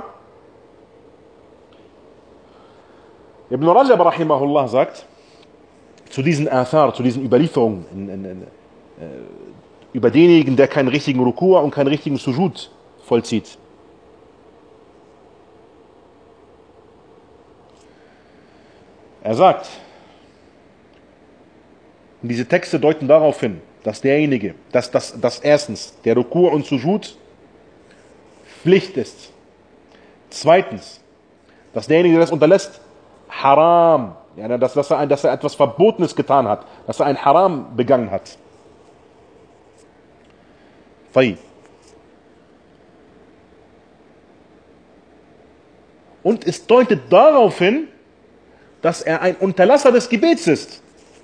Ibn Rajab rahimahullah sagt, zu diesen Athar, zu diesen Überlieferungen über denjenigen, der keinen richtigen Ruku' und keinen richtigen Sujud vollzieht. Er sagt, und diese Texte deuten darauf hin, dass derjenige, dass erstens der Ruku' und Sujud Pflicht ist. Zweitens, dass derjenige, der das unterlässt, Haram, dass er etwas Verbotenes getan hat, dass er ein Haram begangen hat. Und es deutet darauf hin, dass er ein Unterlasser des Gebets ist.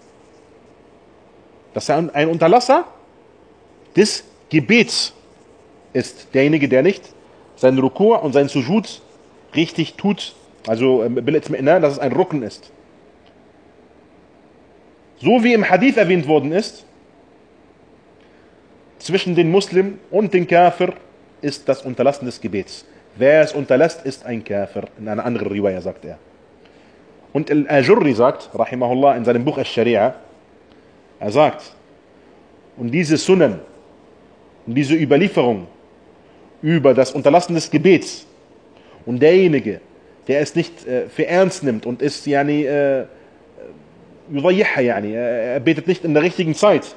Dass er ein Unterlasser des Gebets ist. Derjenige, der nicht seinen Ruku' und seinen Sujud richtig tut, also dass es ein Rukn ist. So wie im Hadith erwähnt worden ist, zwischen den Muslim und den Kafir ist das Unterlassen des Gebets. Wer es unterlässt, ist ein Kafir. In einer anderen Riwaya sagt er. Und Al-Ajurri sagt, rahimahullah, in seinem Buch Al-Sharia, er sagt, und diese Sunnen, und diese Überlieferung über das Unterlassen des Gebets und derjenige, der es nicht für ernst nimmt und ist, er betet nicht in der richtigen Zeit.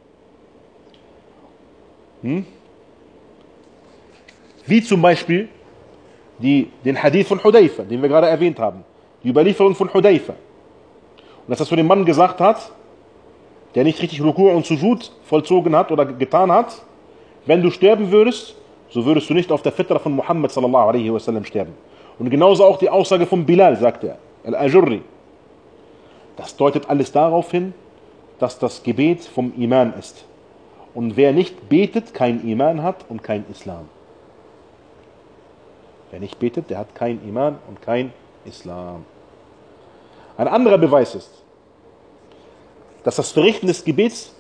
Wie zum Beispiel den Hadith von Hudayfa, den wir gerade erwähnt haben. Die Überlieferung von Hudayfa. Und dass das von dem Mann gesagt hat, der nicht richtig Ruku' und Sujud vollzogen hat oder getan hat, wenn du sterben würdest, so würdest du nicht auf der Fitra von Muhammad sallallahu alaihi wasallam sterben. Und genauso auch die Aussage von Bilal, sagt er, Al-Ajurri. Das deutet alles darauf hin, dass das Gebet vom Iman ist. Und wer nicht betet, kein Iman hat und kein Islam. Wer nicht betet, der hat kein Iman und kein Islam. Ein anderer Beweis ist, dass das Verrichten des Gebets,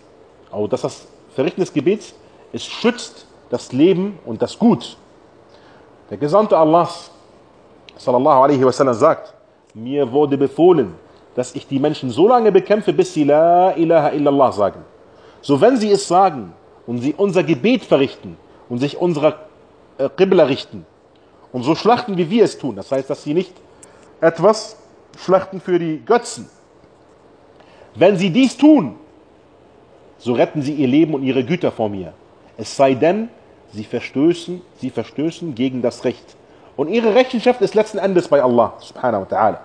es schützt das Leben und das Gut. Der Gesandte Allahs, sallallahu alaihi wasallam, sagt, mir wurde befohlen, dass ich die Menschen so lange bekämpfe, bis sie La ilaha illallah sagen. So wenn sie es sagen und sie unser Gebet verrichten und sich unserer Qibla richten und so schlachten, wie wir es tun, das heißt, dass sie nicht etwas schlachten für die Götzen. Wenn sie dies tun, so retten sie ihr Leben und ihre Güter vor mir. Es sei denn, sie verstößen gegen das Recht. Und ihre Rechenschaft ist letzten Endes bei Allah, subhanahu wa ta'ala.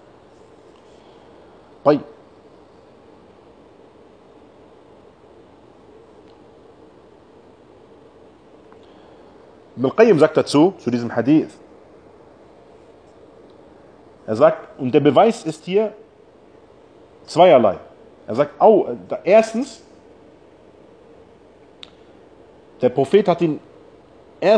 Ibn al-Qayyim sagt dazu, zu diesem Hadith, er sagt, und der Beweis ist hier zweierlei. Er sagt, erstens, der Prophet hat ihn er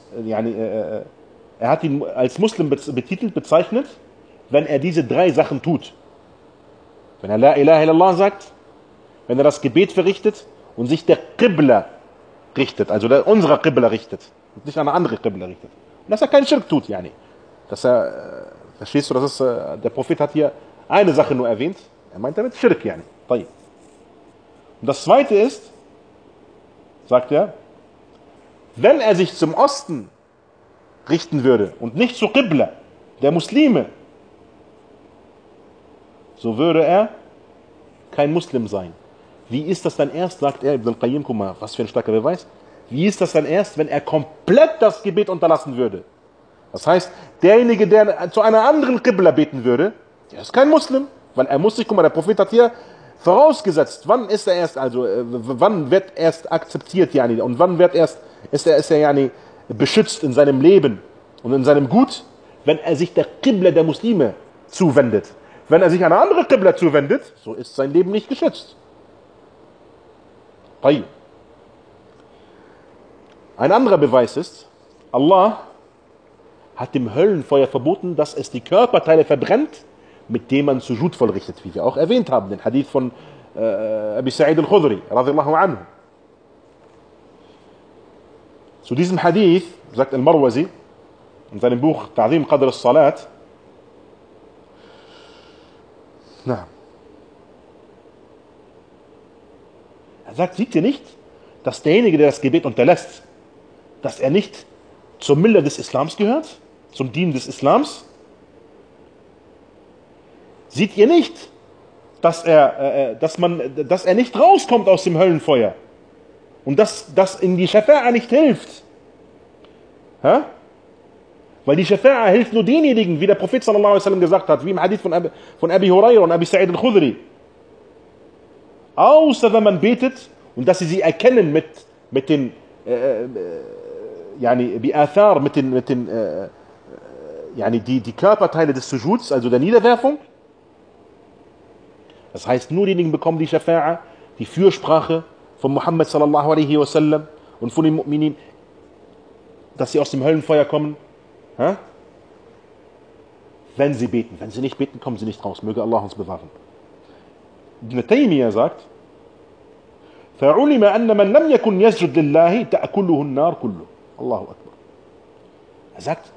hat ihn als Muslim bezeichnet, wenn er diese 3 Sachen tut. Wenn er La ilaha illallah sagt, wenn er das Gebet verrichtet und sich der Qibla richtet, also unserer Qibla richtet und nicht an eine andere Qibla richtet. Und dass er keinen Schirk tut, dass er, verstehst du, der Prophet hat hier eine Sache nur erwähnt, er meint damit Schirk, Und das zweite ist, sagt er, wenn er sich zum Osten richten würde und nicht zur Qibla der Muslime, so würde er kein Muslim sein. Wie ist das dann erst, sagt er, Ibn al-Qayyim, guck mal, was für ein starker Beweis, wie ist das dann erst, wenn er komplett das Gebet unterlassen würde? Das heißt, derjenige, der zu einer anderen Qibla beten würde, der ist kein Muslim, weil er muss sich, guck mal, der Prophet hat hier vorausgesetzt, wann ist er erst, wann wird erst akzeptiert, und wann ist er beschützt in seinem Leben und in seinem Gut, wenn er sich der Qibla der Muslime zuwendet. Wenn er sich eine andere Qibla zuwendet, so ist sein Leben nicht geschützt. Ein anderer Beweis ist, Allah hat dem Höllenfeuer verboten, dass es die Körperteile verbrennt, mit dem man Sujud vollrichtet, wie wir auch erwähnt haben, den Hadith von Abi Sa'id al-Khudri, radiyallahu anhu. Zu diesem Hadith sagt al-Marwazi in seinem Buch Ta'zim Qadr al-Salat, er sagt, seht ihr nicht, dass derjenige, der das Gebet unterlässt, dass er nicht zur Milla des Islams gehört, zum Dien des Islams? Seht ihr nicht, dass er nicht rauskommt aus dem Höllenfeuer und dass das in die Schafa'a nicht hilft? Weil die Schafa'a hilft nur denjenigen, wie der Prophet sallallahu alaihi wasallam gesagt hat, wie im Hadith von Abi Huraira und Abi Sa'id al-Khudri. Außer wenn man betet und dass sie erkennen mit den Bi'athar, die Körperteile des Sujuds, also der Niederwerfung. Das heißt, nur diejenigen bekommen die Schafa'a, die Fürsprache von Muhammad sallallahu alaihi wasallam und von den Mu'minin, dass sie aus dem Höllenfeuer kommen. Wenn sie beten. Wenn sie nicht beten, kommen sie nicht raus. Möge Allah uns bewahren. Ibn Taymiyyah sagt, فَعُلِمَ أَنَّ مَنْ لَمْ يَكُنْ يَسْجُدْ لِلَّهِ تَأْكُلُهُ النَّارُ كُلُّهُ. Allahu Akbar. Er sagt,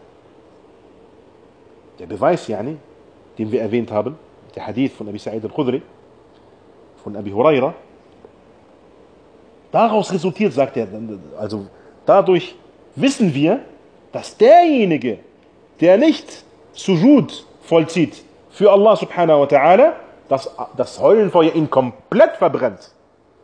der Beweis, den wir erwähnt haben, der Hadith von Abi Sa'id al-Khudri, von Abi Huraira, daraus resultiert, sagt er, also dadurch wissen wir, dass derjenige, der nicht Sujud vollzieht für Allah subhanahu wa ta'ala, dass das Höllenfeuer ihn komplett verbrennt.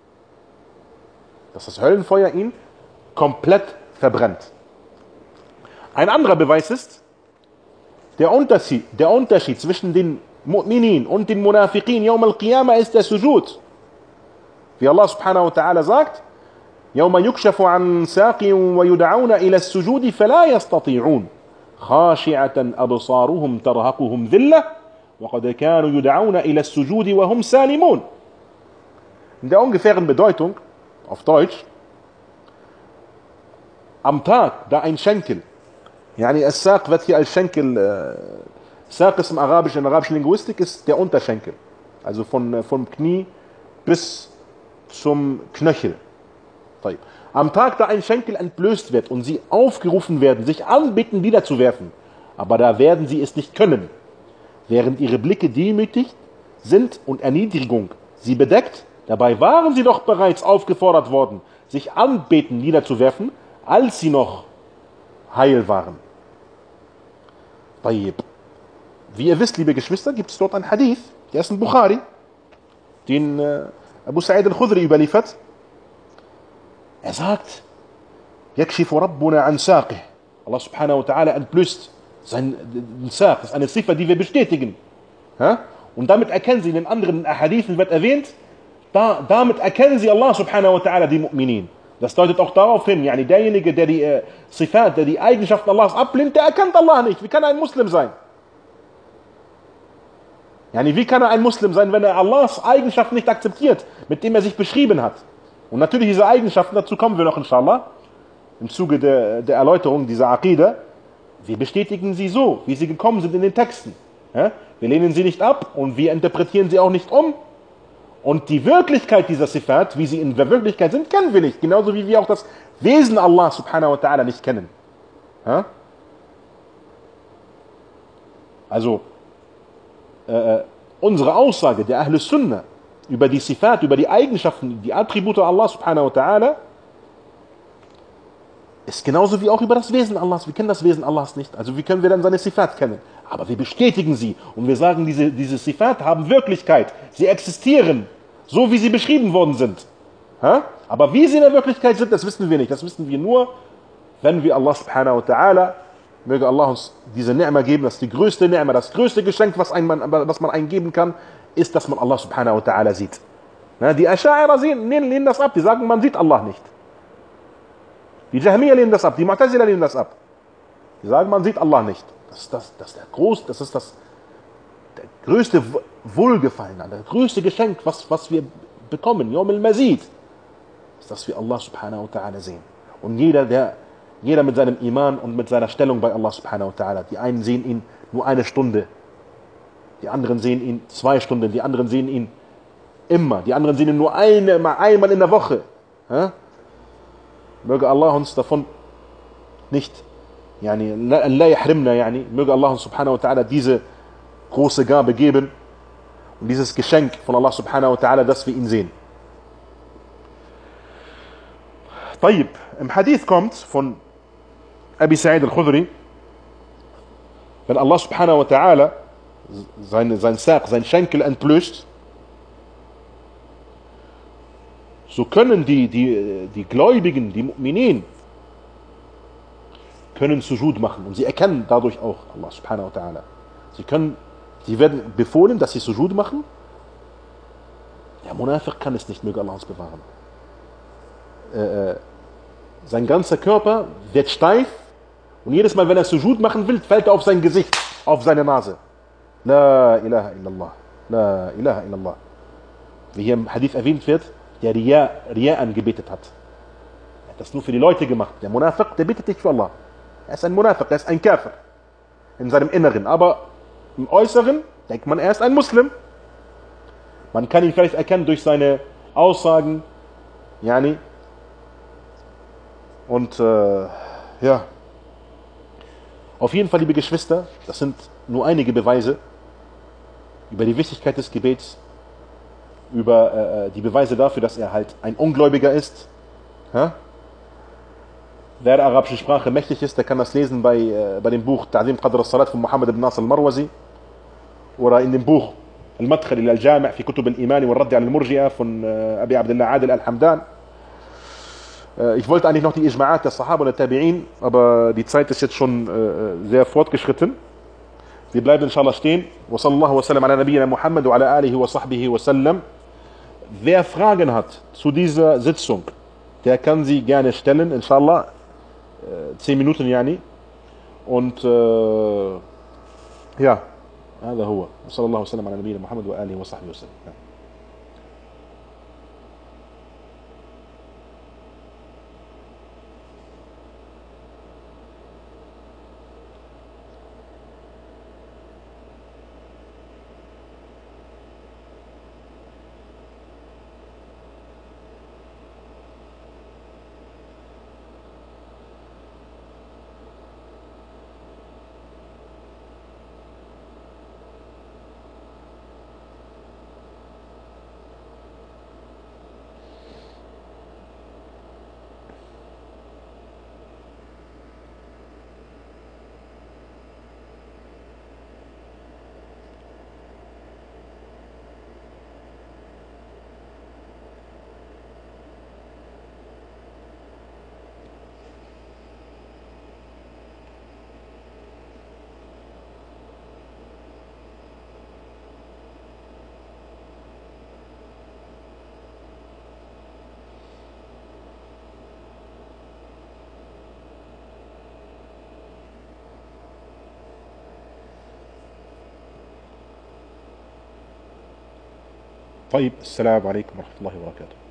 Dass das Höllenfeuer ihn komplett verbrennt. Ein anderer Beweis ist, der Unterschied zwischen den Mu'minin und den Munafiqin Yawm al-Qiyamah ist der Sujud. Wie Allah subhanahu wa ta'ala sagt, يوم يكشف عن ساق ويدعون إلى السجود فلا يستطيعون خاشعة أبصارهم ترهقهم ذلة وقد كانوا يدعون إلى السجود وهم سالمون. In der ungefähren Bedeutung, auf Deutsch, am Tag, da ein Schenkel, As-Saq wird hier als Schenkel, Saq ist in der arabischen Linguistik ist der Unterschenkel, also vom Knie bis zum Knöchel. Am Tag, da ein Schenkel entblößt wird und sie aufgerufen werden, sich anbitten niederzuwerfen, aber da werden sie es nicht können, während ihre Blicke demütig sind und Erniedrigung sie bedeckt. Dabei waren sie doch bereits aufgefordert worden, sich anbeten niederzuwerfen, als sie noch heil waren. Wie ihr wisst, liebe Geschwister, gibt es dort einen Hadith, der ist in Bukhari, den Abu Sa'id al-Khudri überliefert. Er sagt, Yakshifu Rabbuna an saqih. Allah subhanahu wa ta'ala entblößt sein Saq, das ist eine Ziffer, die wir bestätigen. Ja? Und damit erkennen sie, in den anderen Hadithen wird erwähnt, damit erkennen sie Allah subhanahu wa ta'ala, die Mu'minin. Das deutet auch darauf hin, yani derjenige, der die Sifat, der die Eigenschaften Allahs ablehnt, der erkennt Allah nicht. Wie kann er ein Muslim sein? Yani wie kann er ein Muslim sein, wenn er Allahs Eigenschaften nicht akzeptiert, mit dem er sich beschrieben hat? Und natürlich diese Eigenschaften, dazu kommen wir noch inshallah, im Zuge der Erläuterung dieser Aqida. Wir bestätigen sie so, wie sie gekommen sind in den Texten. Ja? Wir lehnen sie nicht ab und wir interpretieren sie auch nicht um. Und die Wirklichkeit dieser Sifat, wie sie in der Wirklichkeit sind, kennen wir nicht. Genauso wie wir auch das Wesen Allah subhanahu wa ta'ala nicht kennen. Ja? Also, unsere Aussage der Ahl Sunnah über die Sifat, über die Eigenschaften, die Attribute Allah subhanahu wa ta'ala, ist genauso wie auch über das Wesen Allahs. Wir kennen das Wesen Allahs nicht. Also wie können wir dann seine Sifat kennen? Aber wir bestätigen sie und wir sagen, diese Sifat haben Wirklichkeit. Sie existieren, so wie sie beschrieben worden sind. Ha? Aber wie sie in der Wirklichkeit sind, das wissen wir nicht. Das wissen wir nur, wenn wir Allah subhanahu wa ta'ala, möge Allah uns diese Ni'ma geben, das ist die größte Ni'ma, das größte Geschenk, was man eingeben kann, ist, dass man Allah subhanahu wa ta'ala sieht. Na, die Asha'ira lehnen das ab, die sagen, man sieht Allah nicht. Die Jahmiya lehnen das ab, die Mu'tazila lehnen das ab. Die sagen, man sieht Allah nicht. Das ist das größte Wohlgefallen, das größte Geschenk, was wir bekommen, Yawm al-Mazid, ist, dass wir Allah subhanahu wa ta'ala sehen. Und jeder mit seinem Iman und mit seiner Stellung bei Allah subhanahu wa ta'ala. Die einen sehen ihn nur eine Stunde, die anderen sehen ihn 2 Stunden, die anderen sehen ihn immer, die anderen sehen ihn nur einmal in der Woche. Ja? Möge Allah uns davon nicht, möge Allah uns subhanahu wa ta'ala diese große Gabe geben und dieses Geschenk von Allah subhanahu wa ta'ala, dass wir ihn sehen. طيب, im Hadith kommt von Abi Sa'id al-Khudri, wenn Allah subhanahu wa ta'ala sein Saq, sein Schenkel entblößt, so können die Gläubigen, die Mu'minin, können Sujud machen und sie erkennen dadurch auch Allah subhanahu wa ta'ala. Sie werden befohlen, dass sie Sujud machen. Der Munafiq kann es nicht, möge Allah uns bewahren. Sein ganzer Körper wird steif und jedes Mal, wenn er Sujud machen will, fällt er auf sein Gesicht, auf seine Nase. La ilaha illallah, la ilaha illallah. Wie hier im Hadith erwähnt wird, der Riya'an gebetet hat. Er hat das nur für die Leute gemacht. Der Munafiq, der betet nicht für Allah. Er ist ein Munafiq, er ist ein Kafir. In seinem Inneren. Aber im Äußeren denkt man, er ist ein Muslim. Man kann ihn vielleicht erkennen durch seine Aussagen. Yani. Und ja. Auf jeden Fall, liebe Geschwister, das sind nur einige Beweise über die Wichtigkeit des Gebets, über die Beweise dafür, dass er halt ein Ungläubiger ist. Ja? Wer der arabischen Sprache mächtig ist, der kann das lesen bei dem Buch Ta'zim Qadr al-Salat von Muhammad ibn Nasr al-Marwazi oder in dem Buch Al-Madkhal ila al-Jami' fi Kutub al-Iman wa al-Radd al-Murji'a von Abi Abdullah Adil al-Hamdan. Ich wollte eigentlich noch die Ijma'at der Sahaba und der Tabi'in, aber die Zeit ist jetzt schon sehr fortgeschritten. Wir bleiben inshallah stehen. Wa sallallahu wa sallam ala nabiyyina Muhammad wa ala alihi wa sahbihi wa sallam. Wer Fragen hat zu dieser Sitzung, der kann sie gerne stellen, inshallah. 10 Minuten, yani. Und ja, هذا هو. وصلى الله وسلم على نبينا محمد وآله وصحبه وسلم. طيب, السلام عليكم ورحمة الله وبركاته.